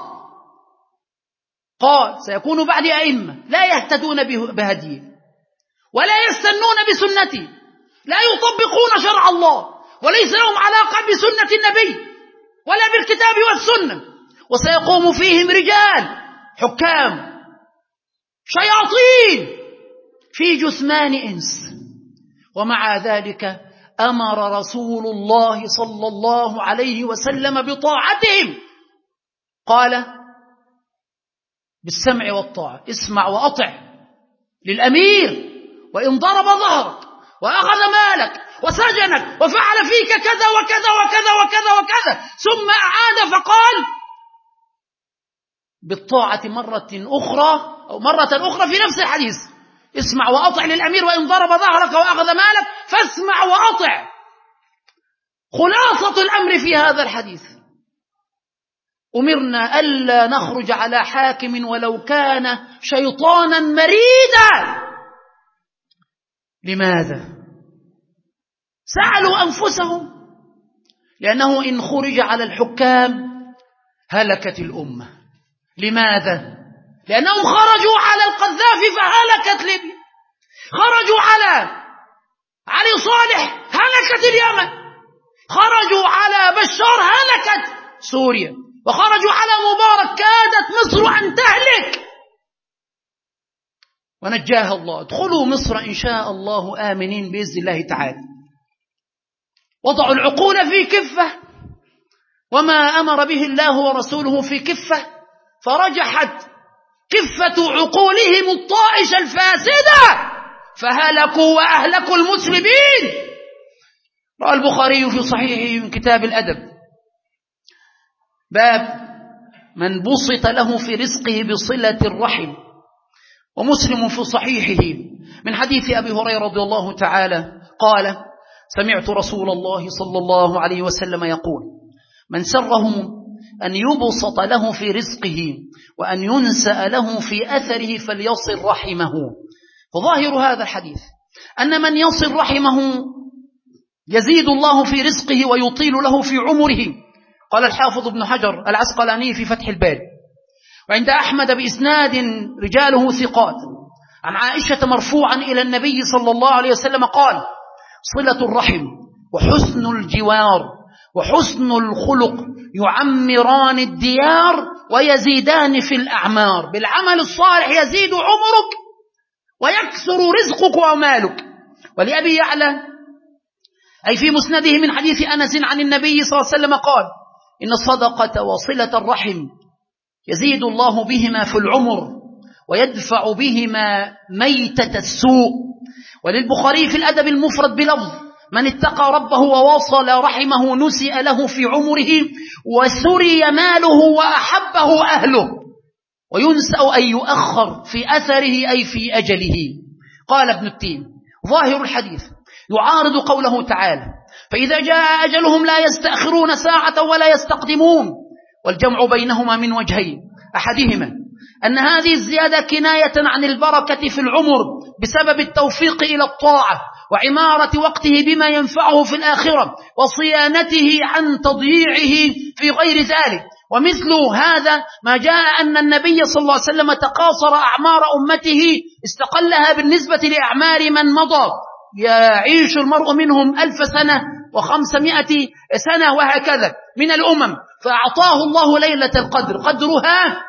قال: سيكون بعد أئمة لا يهتدون بهديه ولا يستنون بسنتي، لا يطبقون شرع الله وليس لهم علاقة بسنة النبي ولا بالكتاب والسنة، وسيقوم فيهم رجال حكام شياطين في جثمان إنس. ومع ذلك أمر رسول الله صلى الله عليه وسلم بطاعتهم، قال: بالسمع والطاعة، اسمع وأطع للأمير، وإن ضرب ظهرك وأخذ مالك وسجنك وفعل فيك كذا وكذا وكذا وكذا وكذا، ثم أعاد فقال بالطاعة مرة أخرى أو مرة أخرى في نفس الحديث: اسمع وأطع للأمير، وإن ضرب ظهرك وأخذ مالك فاسمع وأطع. خلاصة الأمر في هذا الحديث: أمرنا ألا نخرج على حاكم ولو كان شيطانا مريدا. لماذا؟ سألوا أنفسهم، لأنه إن خرج على الحكام هلكت الأمة. لماذا؟ لأنهم خرجوا على القذافي فهلكت ليبيا، خرجوا على علي صالح هلكت اليمن، خرجوا على بشار هلكت سوريا، وخرجوا على مبارك كادت مصر أن تهلك ونجاها الله. ادخلوا مصر إن شاء الله آمنين بإذن الله تعالى. وضعوا العقول في كفة، وما أمر به الله ورسوله في كفة، فرجحت كفة عقولهم الطائشة الفاسدة فهلكوا وأهلكوا المسلمين. رأى البخاري في صحيحه من كتاب الأدب باب من بسط له في رزقه بصلة الرحم، ومسلم في صحيحه من حديث أبي هريرة رضي الله تعالى قال: سمعت رسول الله صلى الله عليه وسلم يقول: من سره أن يبسط له في رزقه وأن ينسأ له في أثره فليصل رحمه. فظاهر هذا الحديث أن من يصل رحمه يزيد الله في رزقه ويطيل له في عمره. قال الحافظ ابن حجر العسقلاني في فتح الباري: وعند أحمد بإسناد رجاله ثقات عن عائشة مرفوعا إلى النبي صلى الله عليه وسلم قال: صلة الرحم وحسن الجوار وحسن الخلق يعمران الديار ويزيدان في الأعمار. بالعمل الصالح يزيد عمرك ويكثر رزقك ومالك. ولأبي يعلى أي في مسنده من حديث أنس عن النبي صلى الله عليه وسلم قال: إن الصدقة وصلة الرحم يزيد الله بهما في العمر ويدفع بهما ميتة السوء. وللبخاري في الأدب المفرد بلفظ: من اتقى ربه ووصل رحمه نسئ له في عمره وسري ماله وأحبه أهله وينسأ أن يؤخر في أثره أي في أجله. قال ابن التين: ظاهر الحديث يعارض قوله تعالى: فإذا جاء أجلهم لا يستأخرون ساعة ولا يستقدمون. والجمع بينهما من وجهين: أحدهما أن هذه الزيادة كناية عن البركة في العمر بسبب التوفيق إلى الطاعة وعمارة وقته بما ينفعه في الآخرة وصيانته عن تضييعه في غير ذلك. ومثل هذا ما جاء أن النبي صلى الله عليه وسلم تقاصر أعمار أمته استقلها بالنسبة لأعمار من مضى، يعيش المرء منهم ألف سنة وخمسمائة سنة وهكذا من الأمم، فأعطاه الله ليلة القدر قدرها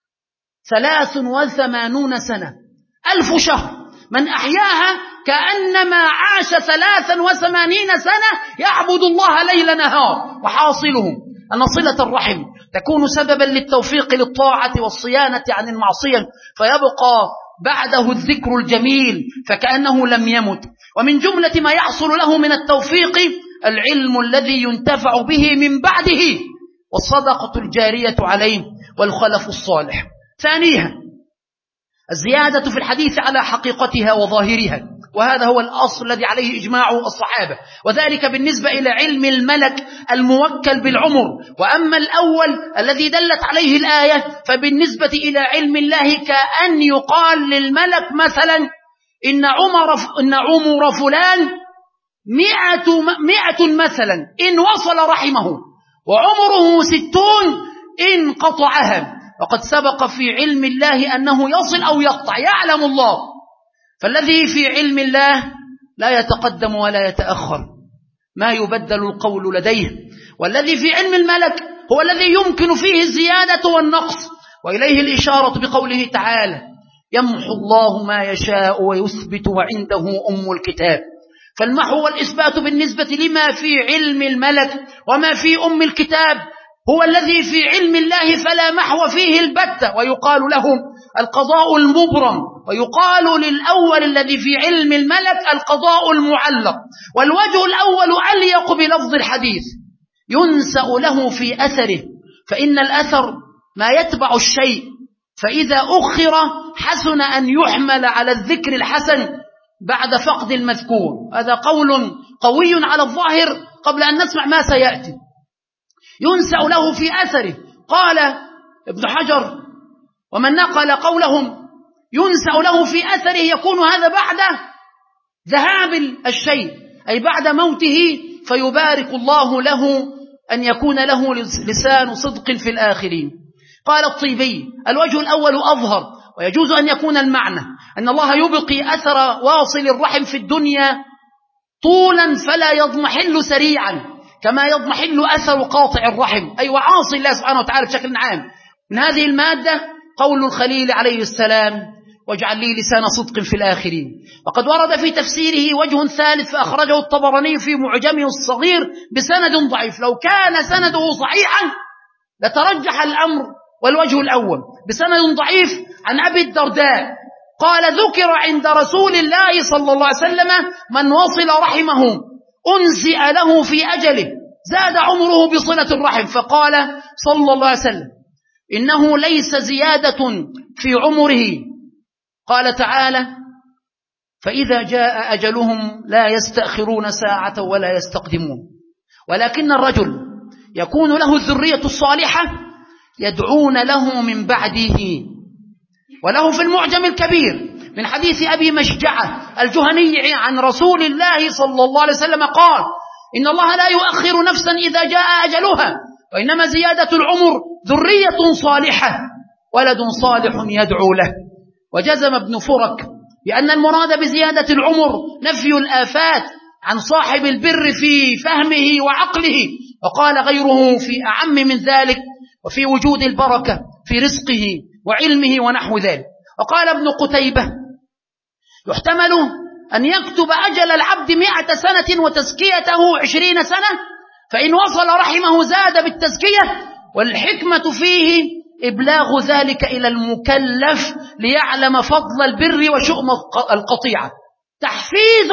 ثلاث وثمانون سنة، ألف شهر. من أحياها كأنما عاش ثلاثا وثمانين سنة يعبد الله ليل نهار. وحاصله أن صلة الرحم تكون سببا للتوفيق للطاعة والصيانة عن المعصية، فيبقى بعده الذكر الجميل فكأنه لم يمت. ومن جملة ما يحصل له من التوفيق العلم الذي ينتفع به من بعده والصدقة الجارية عليه والخلف الصالح. ثانيها الزيادة في الحديث على حقيقتها وظاهرها، وهذا هو الأصل الذي عليه إجماع الصحابة، وذلك بالنسبة إلى علم الملك الموكل بالعمر. وأما الأول الذي دلت عليه الآية فبالنسبة إلى علم الله كأن يقال للملك مثلا: إن عمر, إن عمر فلان مئة, مئة مثلا إن وصل رحمه، وعمره ستون إن قطعها. وقد سبق في علم الله أنه يصل أو يقطع، يعلم الله. فالذي في علم الله لا يتقدم ولا يتأخر، ما يبدل القول لديه. والذي في علم الملك هو الذي يمكن فيه الزيادة والنقص، وإليه الإشارة بقوله تعالى: يمحو الله ما يشاء ويثبت وعنده أم الكتاب. فالمحو والإثبات بالنسبة لما في علم الملك وما في أم الكتاب هو الذي في علم الله فلا محو فيه البتة، ويقال له القضاء المبرم، ويقال للأول الذي في علم الملك القضاء المعلق. والوجه الأول أليق بلفظ الحديث: ينسأ له في أثره، فإن الأثر ما يتبع الشيء، فإذا أخر حسن أن يحمل على الذكر الحسن بعد فقد المذكور. هذا قول قوي على الظاهر قبل أن نسمع ما سيأتي. ينسأ له في أثره. قال ابن حجر: ومن نقل قولهم ينسأ له في أثره يكون هذا بعد ذهاب الشيء، أي بعد موته، فيبارك الله له أن يكون له لسان صدق في الآخرين. قال الطيبي: الوجه الأول أظهر، ويجوز أن يكون المعنى أن الله يبقي أثر واصل الرحم في الدنيا طولا فلا يضمحل سريعا كما يضمحل أثر قاطع الرحم، أي وعاصي الله سبحانه وتعالى بشكل عام. من هذه المادة قول الخليل عليه السلام: واجعل لي لسان صدق في الآخرين. وقد ورد في تفسيره وجه ثالث فأخرجه الطبراني في معجمه الصغير بسند ضعيف. لو كان سنده صحيحا لترجح الأمر، والوجه الأول بسند ضعيف عن أبي الدرداء قال: ذكر عند رسول الله صلى الله عليه وسلم من وصل رحمه أنسئ له في أجله زاد عمره بصلة الرحم، فقال صلى الله عليه وسلم: إنه ليس زيادة في عمره. قال تعالى: فإذا جاء أجلهم لا يستأخرون ساعة ولا يستقدمون. ولكن الرجل يكون له الذرية الصالحة يدعون له من بعده. وله في المعجم الكبير من حديث أبي مشجعة الجهني عن رسول الله صلى الله عليه وسلم قال: إن الله لا يؤخر نفسا إذا جاء أجلها، وإنما زيادة العمر ذرية صالحة ولد صالح يدعو له. وجزم ابن فرك بأن المراد بزيادة العمر نفي الآفات عن صاحب البر في فهمه وعقله، وقال غيره في أعم من ذلك وفي وجود البركة في رزقه وعلمه ونحو ذلك. وقال ابن قتيبة: يحتمل أن يكتب أجل العبد مئة سنة وتزكيته عشرين سنة، فإن وصل رحمه زاد بالتزكية، والحكمة فيه إبلاغ ذلك إلى المكلف ليعلم فضل البر وشؤم القطيعة، تحفيز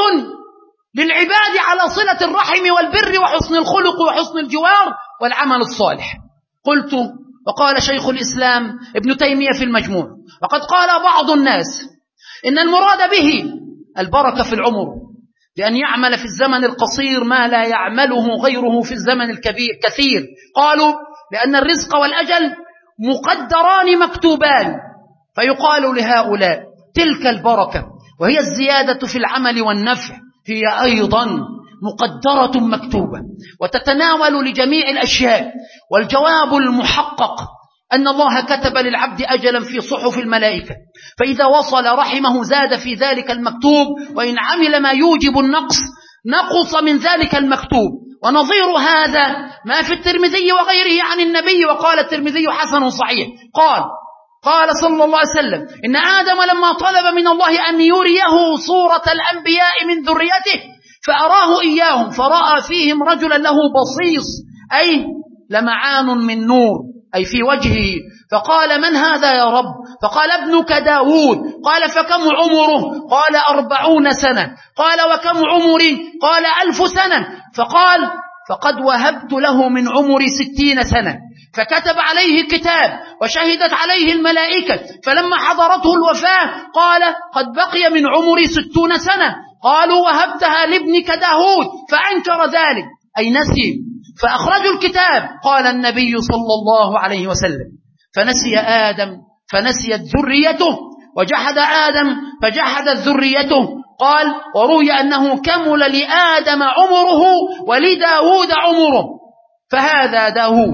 للعباد على صلة الرحم والبر وحسن الخلق وحسن الجوار والعمل الصالح. قلت: وقال شيخ الإسلام ابن تيمية في المجموع: وقد قال بعض الناس إن المراد به البركة في العمر، بأن يعمل في الزمن القصير ما لا يعمله غيره في الزمن الكبير كثير. قالوا: لأن الرزق والأجل مقدران مكتوبان، فيقال لهؤلاء تلك البركة وهي الزيادة في العمل والنفع هي أيضا مقدرة مكتوبة وتتناول لجميع الأشياء. والجواب المحقق أن الله كتب للعبد أجلا في صحف الملائكة، فإذا وصل رحمه زاد في ذلك المكتوب، وإن عمل ما يوجب النقص نقص من ذلك المكتوب. ونظير هذا ما في الترمذي وغيره عن النبي. وقال الترمذي: حسن صحيح. قال قال صلى الله عليه وسلم: إن آدم لما طلب من الله أن يريه صورة الأنبياء من ذريته فأراه إياهم، فرأى فيهم رجلا له بصيص أي لمعان من نور أي في وجهه، فقال: من هذا يا رب؟ فقال: ابنك داود. قال: فكم عمره؟ قال: أربعون سنة. قال: وكم عمري؟ قال: ألف سنة. فقال: فقد وهبت له من عمري ستين سنة. فكتب عليه كتاب وشهدت عليه الملائكة، فلما حضرته الوفاة قال: قد بقي من عمري ستون سنة. قالوا: وهبتها لابنك داود، فأنكر ذلك أي نسي. فأخرجوا الكتاب. قال النبي صلى الله عليه وسلم: فنسي آدم فنسيت ذريته، وجحد آدم فجحدت ذريته. قال: وروي أنه كمل لآدم عمره ولداود عمره. فهذا داود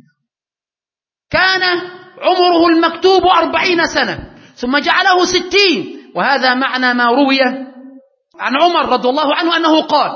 كان عمره المكتوب أربعين سنة ثم جعله ستين، وهذا معنى ما روي عن عمر رضي الله عنه أنه قال: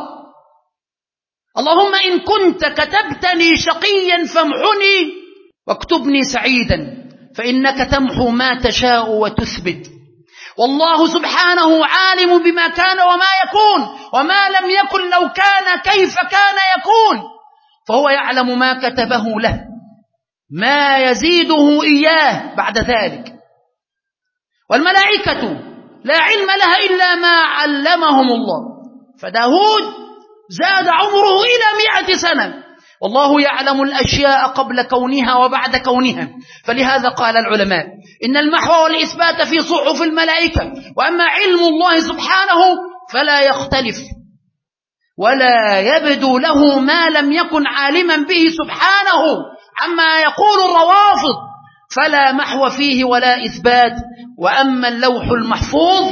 اللهم إن كنت كتبتني شقيا فامحني واكتبني سعيدا، فإنك تمحو ما تشاء وتثبت، والله سبحانه عالم بما كان وما يكون، وما لم يكن لو كان كيف كان يكون، فهو يعلم ما كتبه له ما يزيده إياه بعد ذلك. والملائكة لا علم لها إلا ما علمهم الله. فداود زاد عمره إلى مئة سنة، والله يعلم الأشياء قبل كونها وبعد كونها. فلهذا قال العلماء إن المحو والإثبات في صحف الملائكة، وأما علم الله سبحانه فلا يختلف ولا يبدو له ما لم يكن عالما به سبحانه عما يقول الروافض، فلا محو فيه ولا إثبات. وأما اللوح المحفوظ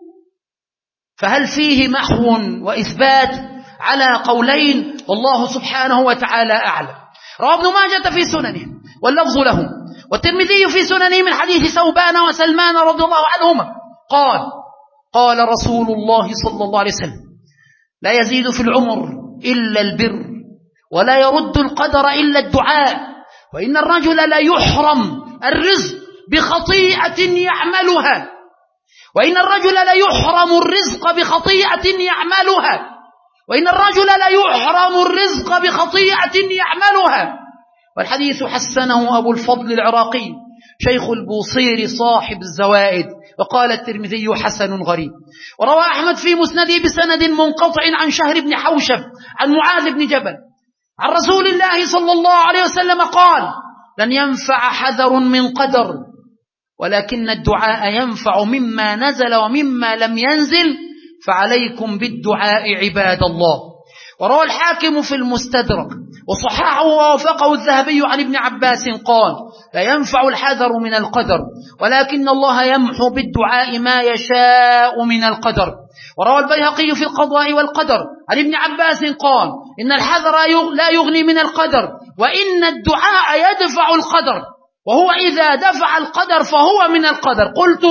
فهل فيه محو وإثبات؟ على قولين، والله سبحانه وتعالى أعلم. روى ابن ماجة في سننه واللفظ له، والترمذي في سننه من حديث ثوبان وسلمان رضي الله عنهما قال: قال رسول الله صلى الله عليه وسلم: لا يزيد في العمر إلا البر، ولا يرد القدر إلا الدعاء، وإن الرجل لا يحرم الرزق بخطيئة يعملها وإن الرجل لا يحرم الرزق بخطيئة يعملها وإن الرجل لا يحرم الرزق بخطيئة يعملها. والحديث حسنه أبو الفضل العراقي شيخ البوصير صاحب الزوائد، وقال الترمذي حسن غريب. وروى أحمد في مسنده بسند منقطع عن شهر بن حوشب عن معاذ بن جبل عن رسول الله صلى الله عليه وسلم قال: لن ينفع حذر من قدر، ولكن الدعاء ينفع مما نزل ومما لم ينزل، فعليكم بالدعاء عباد الله. وروى الحاكم في المستدرك وصححه ووافقه الذهبي عن ابن عباس قال: لا ينفع الحذر من القدر، ولكن الله يمحو بالدعاء ما يشاء من القدر. وروى البيهقي في القضاء والقدر عن ابن عباس قال: إن الحذر لا يغني من القدر، وإن الدعاء يدفع القدر، وهو إذا دفع القدر فهو من القدر. قلت: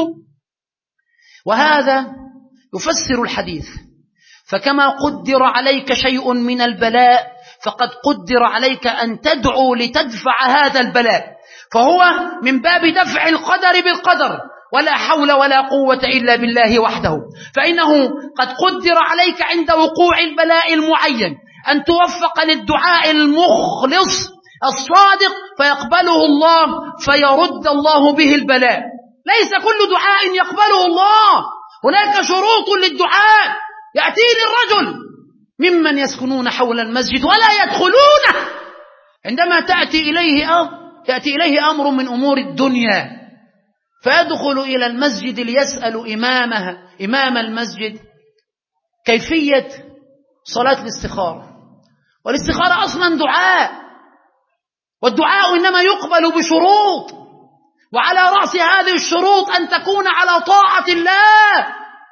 وهذا يفسر الحديث، فكما قدر عليك شيء من البلاء فقد قدر عليك أن تدعو لتدفع هذا البلاء، فهو من باب دفع القدر بالقدر، ولا حول ولا قوة إلا بالله وحده. فإنه قد قدر عليك عند وقوع البلاء المعين أن توفق للدعاء المخلص الصادق فيقبله الله، فيرد الله به البلاء. ليس كل دعاء يقبله الله، هناك شروط للدعاء. يأتيني الرجل ممن يسكنون حول المسجد ولا يدخلونه، عندما تأتي إليه أمر يأتي إليه أمر من أمور الدنيا فيدخل إلى المسجد ليسأل إمامها إمام المسجد كيفية صلاة الاستخارة. والاستخارة أصلا دعاء، والدعاء إنما يقبل بشروط، وعلى رأس هذه الشروط أن تكون على طاعة الله،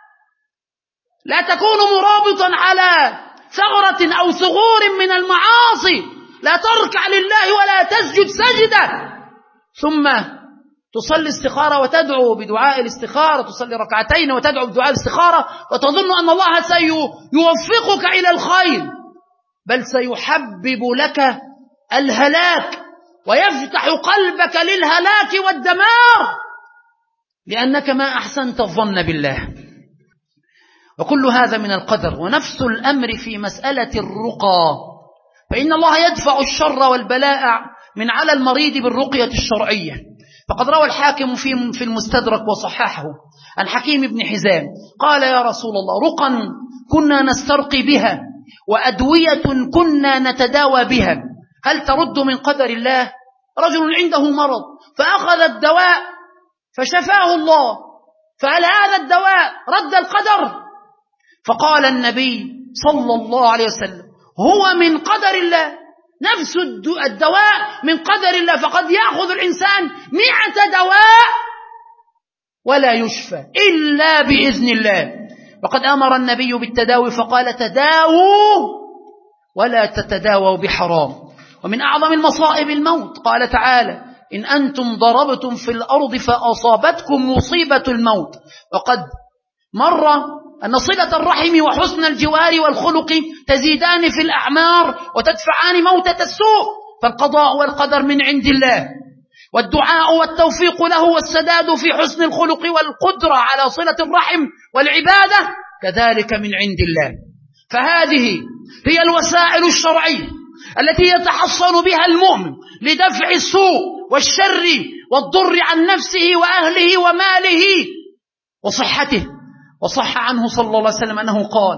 لا تكون مرابطا على ثغرة أو ثغور من المعاصي، لا تركع لله ولا تسجد سجدة ثم تصلي استخارة وتدعو بدعاء الاستخارة، تصلي ركعتين وتدعو بدعاء الاستخارة وتظن أن الله سيوفقك إلى الخير، بل سيحبب لك الهلاك ويفتح قلبك للهلاك والدمار، لأنك ما أحسنت الظن بالله. وكل هذا من القدر. ونفس الأمر في مسألة الرقى، فإن الله يدفع الشر والبلاء من على المريض بالرقية الشرعية. فقد روى الحاكم في في المستدرك وصححه عن حكيم بن حزام قال: يا رسول الله، رقا كنا نسترقي بها وأدوية كنا نتداوى بها، هل ترد من قدر الله؟ رجل عنده مرض فأخذ الدواء فشفاه الله، فهل هذا الدواء رد القدر؟ فقال النبي صلى الله عليه وسلم: هو من قدر الله، نفس الدواء من قدر الله، فقد يأخذ الإنسان مئة دواء ولا يشفى إلا بإذن الله. وقد أمر النبي بالتداوي فقال: تداووا ولا تتداووا بحرام. ومن أعظم المصائب الموت، قال تعالى: إن أنتم ضربتم في الأرض فأصابتكم مصيبة الموت. وقد مر أن صلة الرحم وحسن الجوار والخلق تزيدان في الأعمار وتدفعان موتة السوء، فالقضاء والقدر من عند الله، والدعاء والتوفيق له والسداد في حسن الخلق والقدرة على صلة الرحم والعبادة كذلك من عند الله. فهذه هي الوسائل الشرعية التي يتحصن بها المؤمن لدفع السوء والشر والضر عن نفسه وأهله وماله وصحته. وصح عنه صلى الله عليه وسلم أنه قال: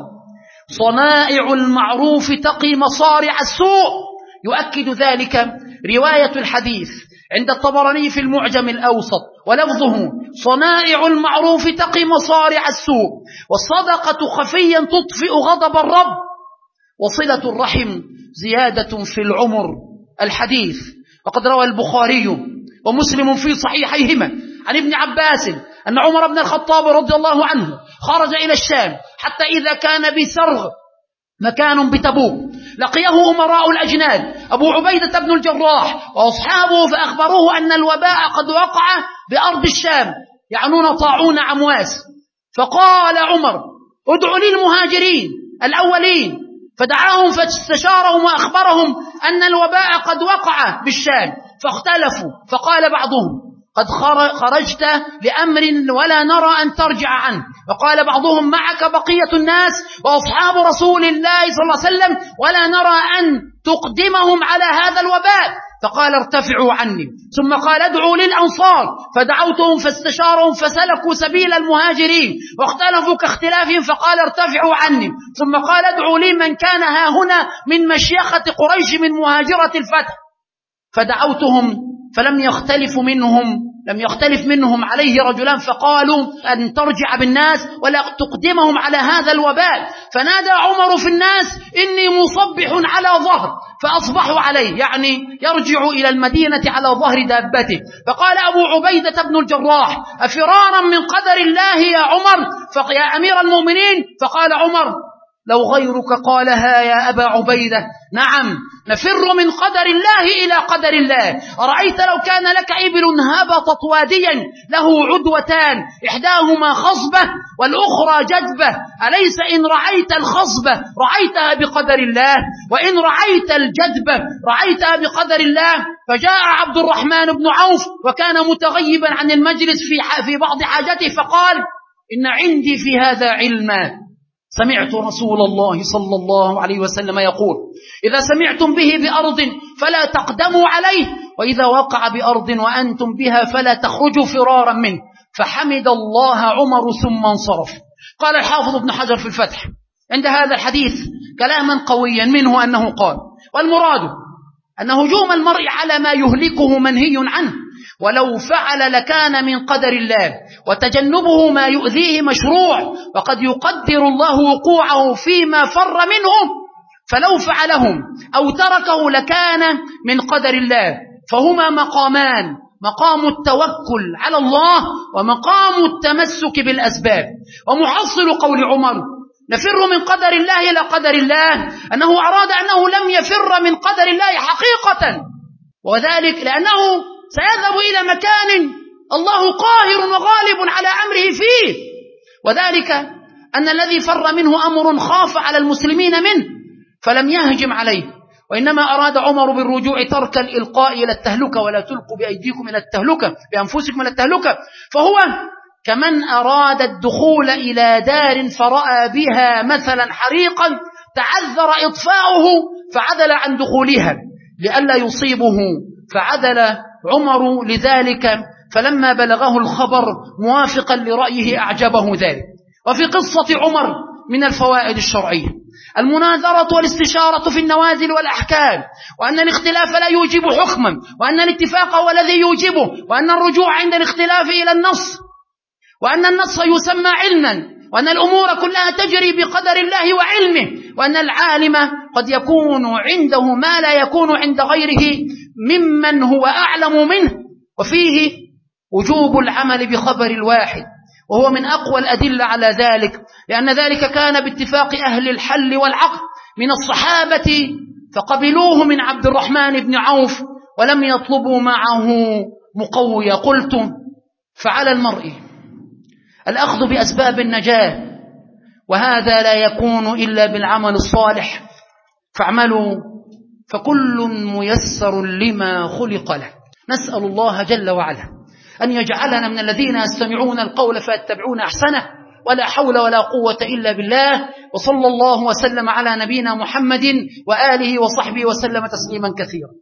صنائع المعروف تقي مصارع السوء. يؤكد ذلك رواية الحديث عند الطبراني في المعجم الأوسط ولفظه: صنائع المعروف تقي مصارع السوء، والصدقة خفيا تطفئ غضب الرب، وصلة الرحم زيادة في العمر. الحديث وقد روى البخاري ومسلم في صحيحيهما عن ابن عباس أن عمر بن الخطاب رضي الله عنه خرج إلى الشام حتى إذا كان بسرغ مكان بتبوك لقيه أمراء الأجناد أبو عبيدة بن الجراح وأصحابه، فأخبروه أن الوباء قد وقع بأرض الشام، يعنون طاعون عمواس. فقال عمر: ادعوا لي المهاجرين الأولين، فدعاهم فاستشارهم وأخبرهم أن الوباء قد وقع بالشام، فاختلفوا، فقال بعضهم: قد خرجت لأمر ولا نرى أن ترجع عنه، وقال بعضهم: معك بقية الناس وأصحاب رسول الله صلى الله عليه وسلم ولا نرى أن تقدمهم على هذا الوباء، فقال: ارتفعوا عني. ثم قال: ادعوا للأنصار، فدعوتهم فاستشارهم فسلكوا سبيل المهاجرين واختلفوا كاختلافهم، فقال: ارتفعوا عني. ثم قال: ادعوا لي من كان ها هنا من مشيخة قريش من مهاجرة الفتح، فدعوتهم فلم يختلف منهم لم يختلف منهم عليه رجلان فقالوا أن ترجع بالناس ولا تقدمهم على هذا الوبال. فنادى عمر في الناس إني مصبح على ظهر، فأصبحوا عليه، يعني يرجع إلى المدينة على ظهر دابته. فقال أبو عبيدة بن الجراح أفرارا من قدر الله يا عمر فيا أمير المؤمنين؟ فقال عمر لو غيرك قالها يا أبا عبيدة نعم، نفر من قدر الله إلى قدر الله. أرأيت لو كان لك إبل هبطت واديا له عدوتان إحداهما خصبة والأخرى جدبة، أليس إن رعيت الخصبة رعيتها بقدر الله، وإن رعيت الجدبة رعيتها بقدر الله؟ فجاء عبد الرحمن بن عوف وكان متغيبا عن المجلس في في بعض حاجته فقال إن عندي في هذا علما، سمعت رسول الله صلى الله عليه وسلم يقول إذا سمعتم به بأرض فلا تقدموا عليه، وإذا وقع بأرض وأنتم بها فلا تخرجوا فرارا منه. فحمد الله عمر ثم انصرف. قال الحافظ ابن حجر في الفتح عند هذا الحديث كلاما قويا منه أنه قال والمراد أن هجوم المرء على ما يهلكه منهي عنه، ولو فعل لكان من قدر الله، وتجنبه ما يؤذيه مشروع، وقد يقدر الله وقوعه فيما فر منه، فلو فعلهم أو تركه لكان من قدر الله. فهما مقامان، مقام التوكل على الله ومقام التمسك بالأسباب. ومحصل قول عمر نفر من قدر الله إلى قدر الله أنه أراد أنه لم يفر من قدر الله حقيقة، وذلك لأنه سيذهب إلى مكان الله قاهر وغالب على أمره فيه، وذلك أن الذي فر منه أمر خاف على المسلمين منه فلم يهجم عليه، وإنما أراد عمر بالرجوع ترك الإلقاء إلى التهلكة، ولا تلقوا بأيديكم إلى التهلكة بأنفسكم إلى التهلكة. فهو كمن أراد الدخول إلى دار فرأى بها مثلا حريقا تعذر إطفاؤه فعدل عن دخولها لئلا يصيبه، فعدل عمر لذلك، فلما بلغه الخبر موافقا لرأيه أعجبه ذلك. وفي قصة عمر من الفوائد الشرعية المناظرة والاستشارة في النوازل والأحكام، وأن الاختلاف لا يوجب حكما، وأن الاتفاق هو الذي يوجبه، وأن الرجوع عند الاختلاف إلى النص، وأن النص يسمى علما، وأن الأمور كلها تجري بقدر الله وعلمه، وأن العالم قد يكون عنده ما لا يكون عند غيره ممن هو أعلم منه. وفيه وجوب العمل بخبر الواحد، وهو من أقوى الأدلة على ذلك، لأن ذلك كان باتفاق أهل الحل والعقد من الصحابة فقبلوه من عبد الرحمن بن عوف ولم يطلبوا معه مقوية. قلت فعلى المرء الأخذ بأسباب النجاة، وهذا لا يكون إلا بالعمل الصالح، فاعملوا فكل ميسر لما خلق له. نسأل الله جل وعلا أن يجعلنا من الذين يستمعون القول فيتبعون أحسنه، ولا حول ولا قوة إلا بالله. وصلى الله وسلم على نبينا محمد وآله وصحبه وسلم تسليما كثيرا.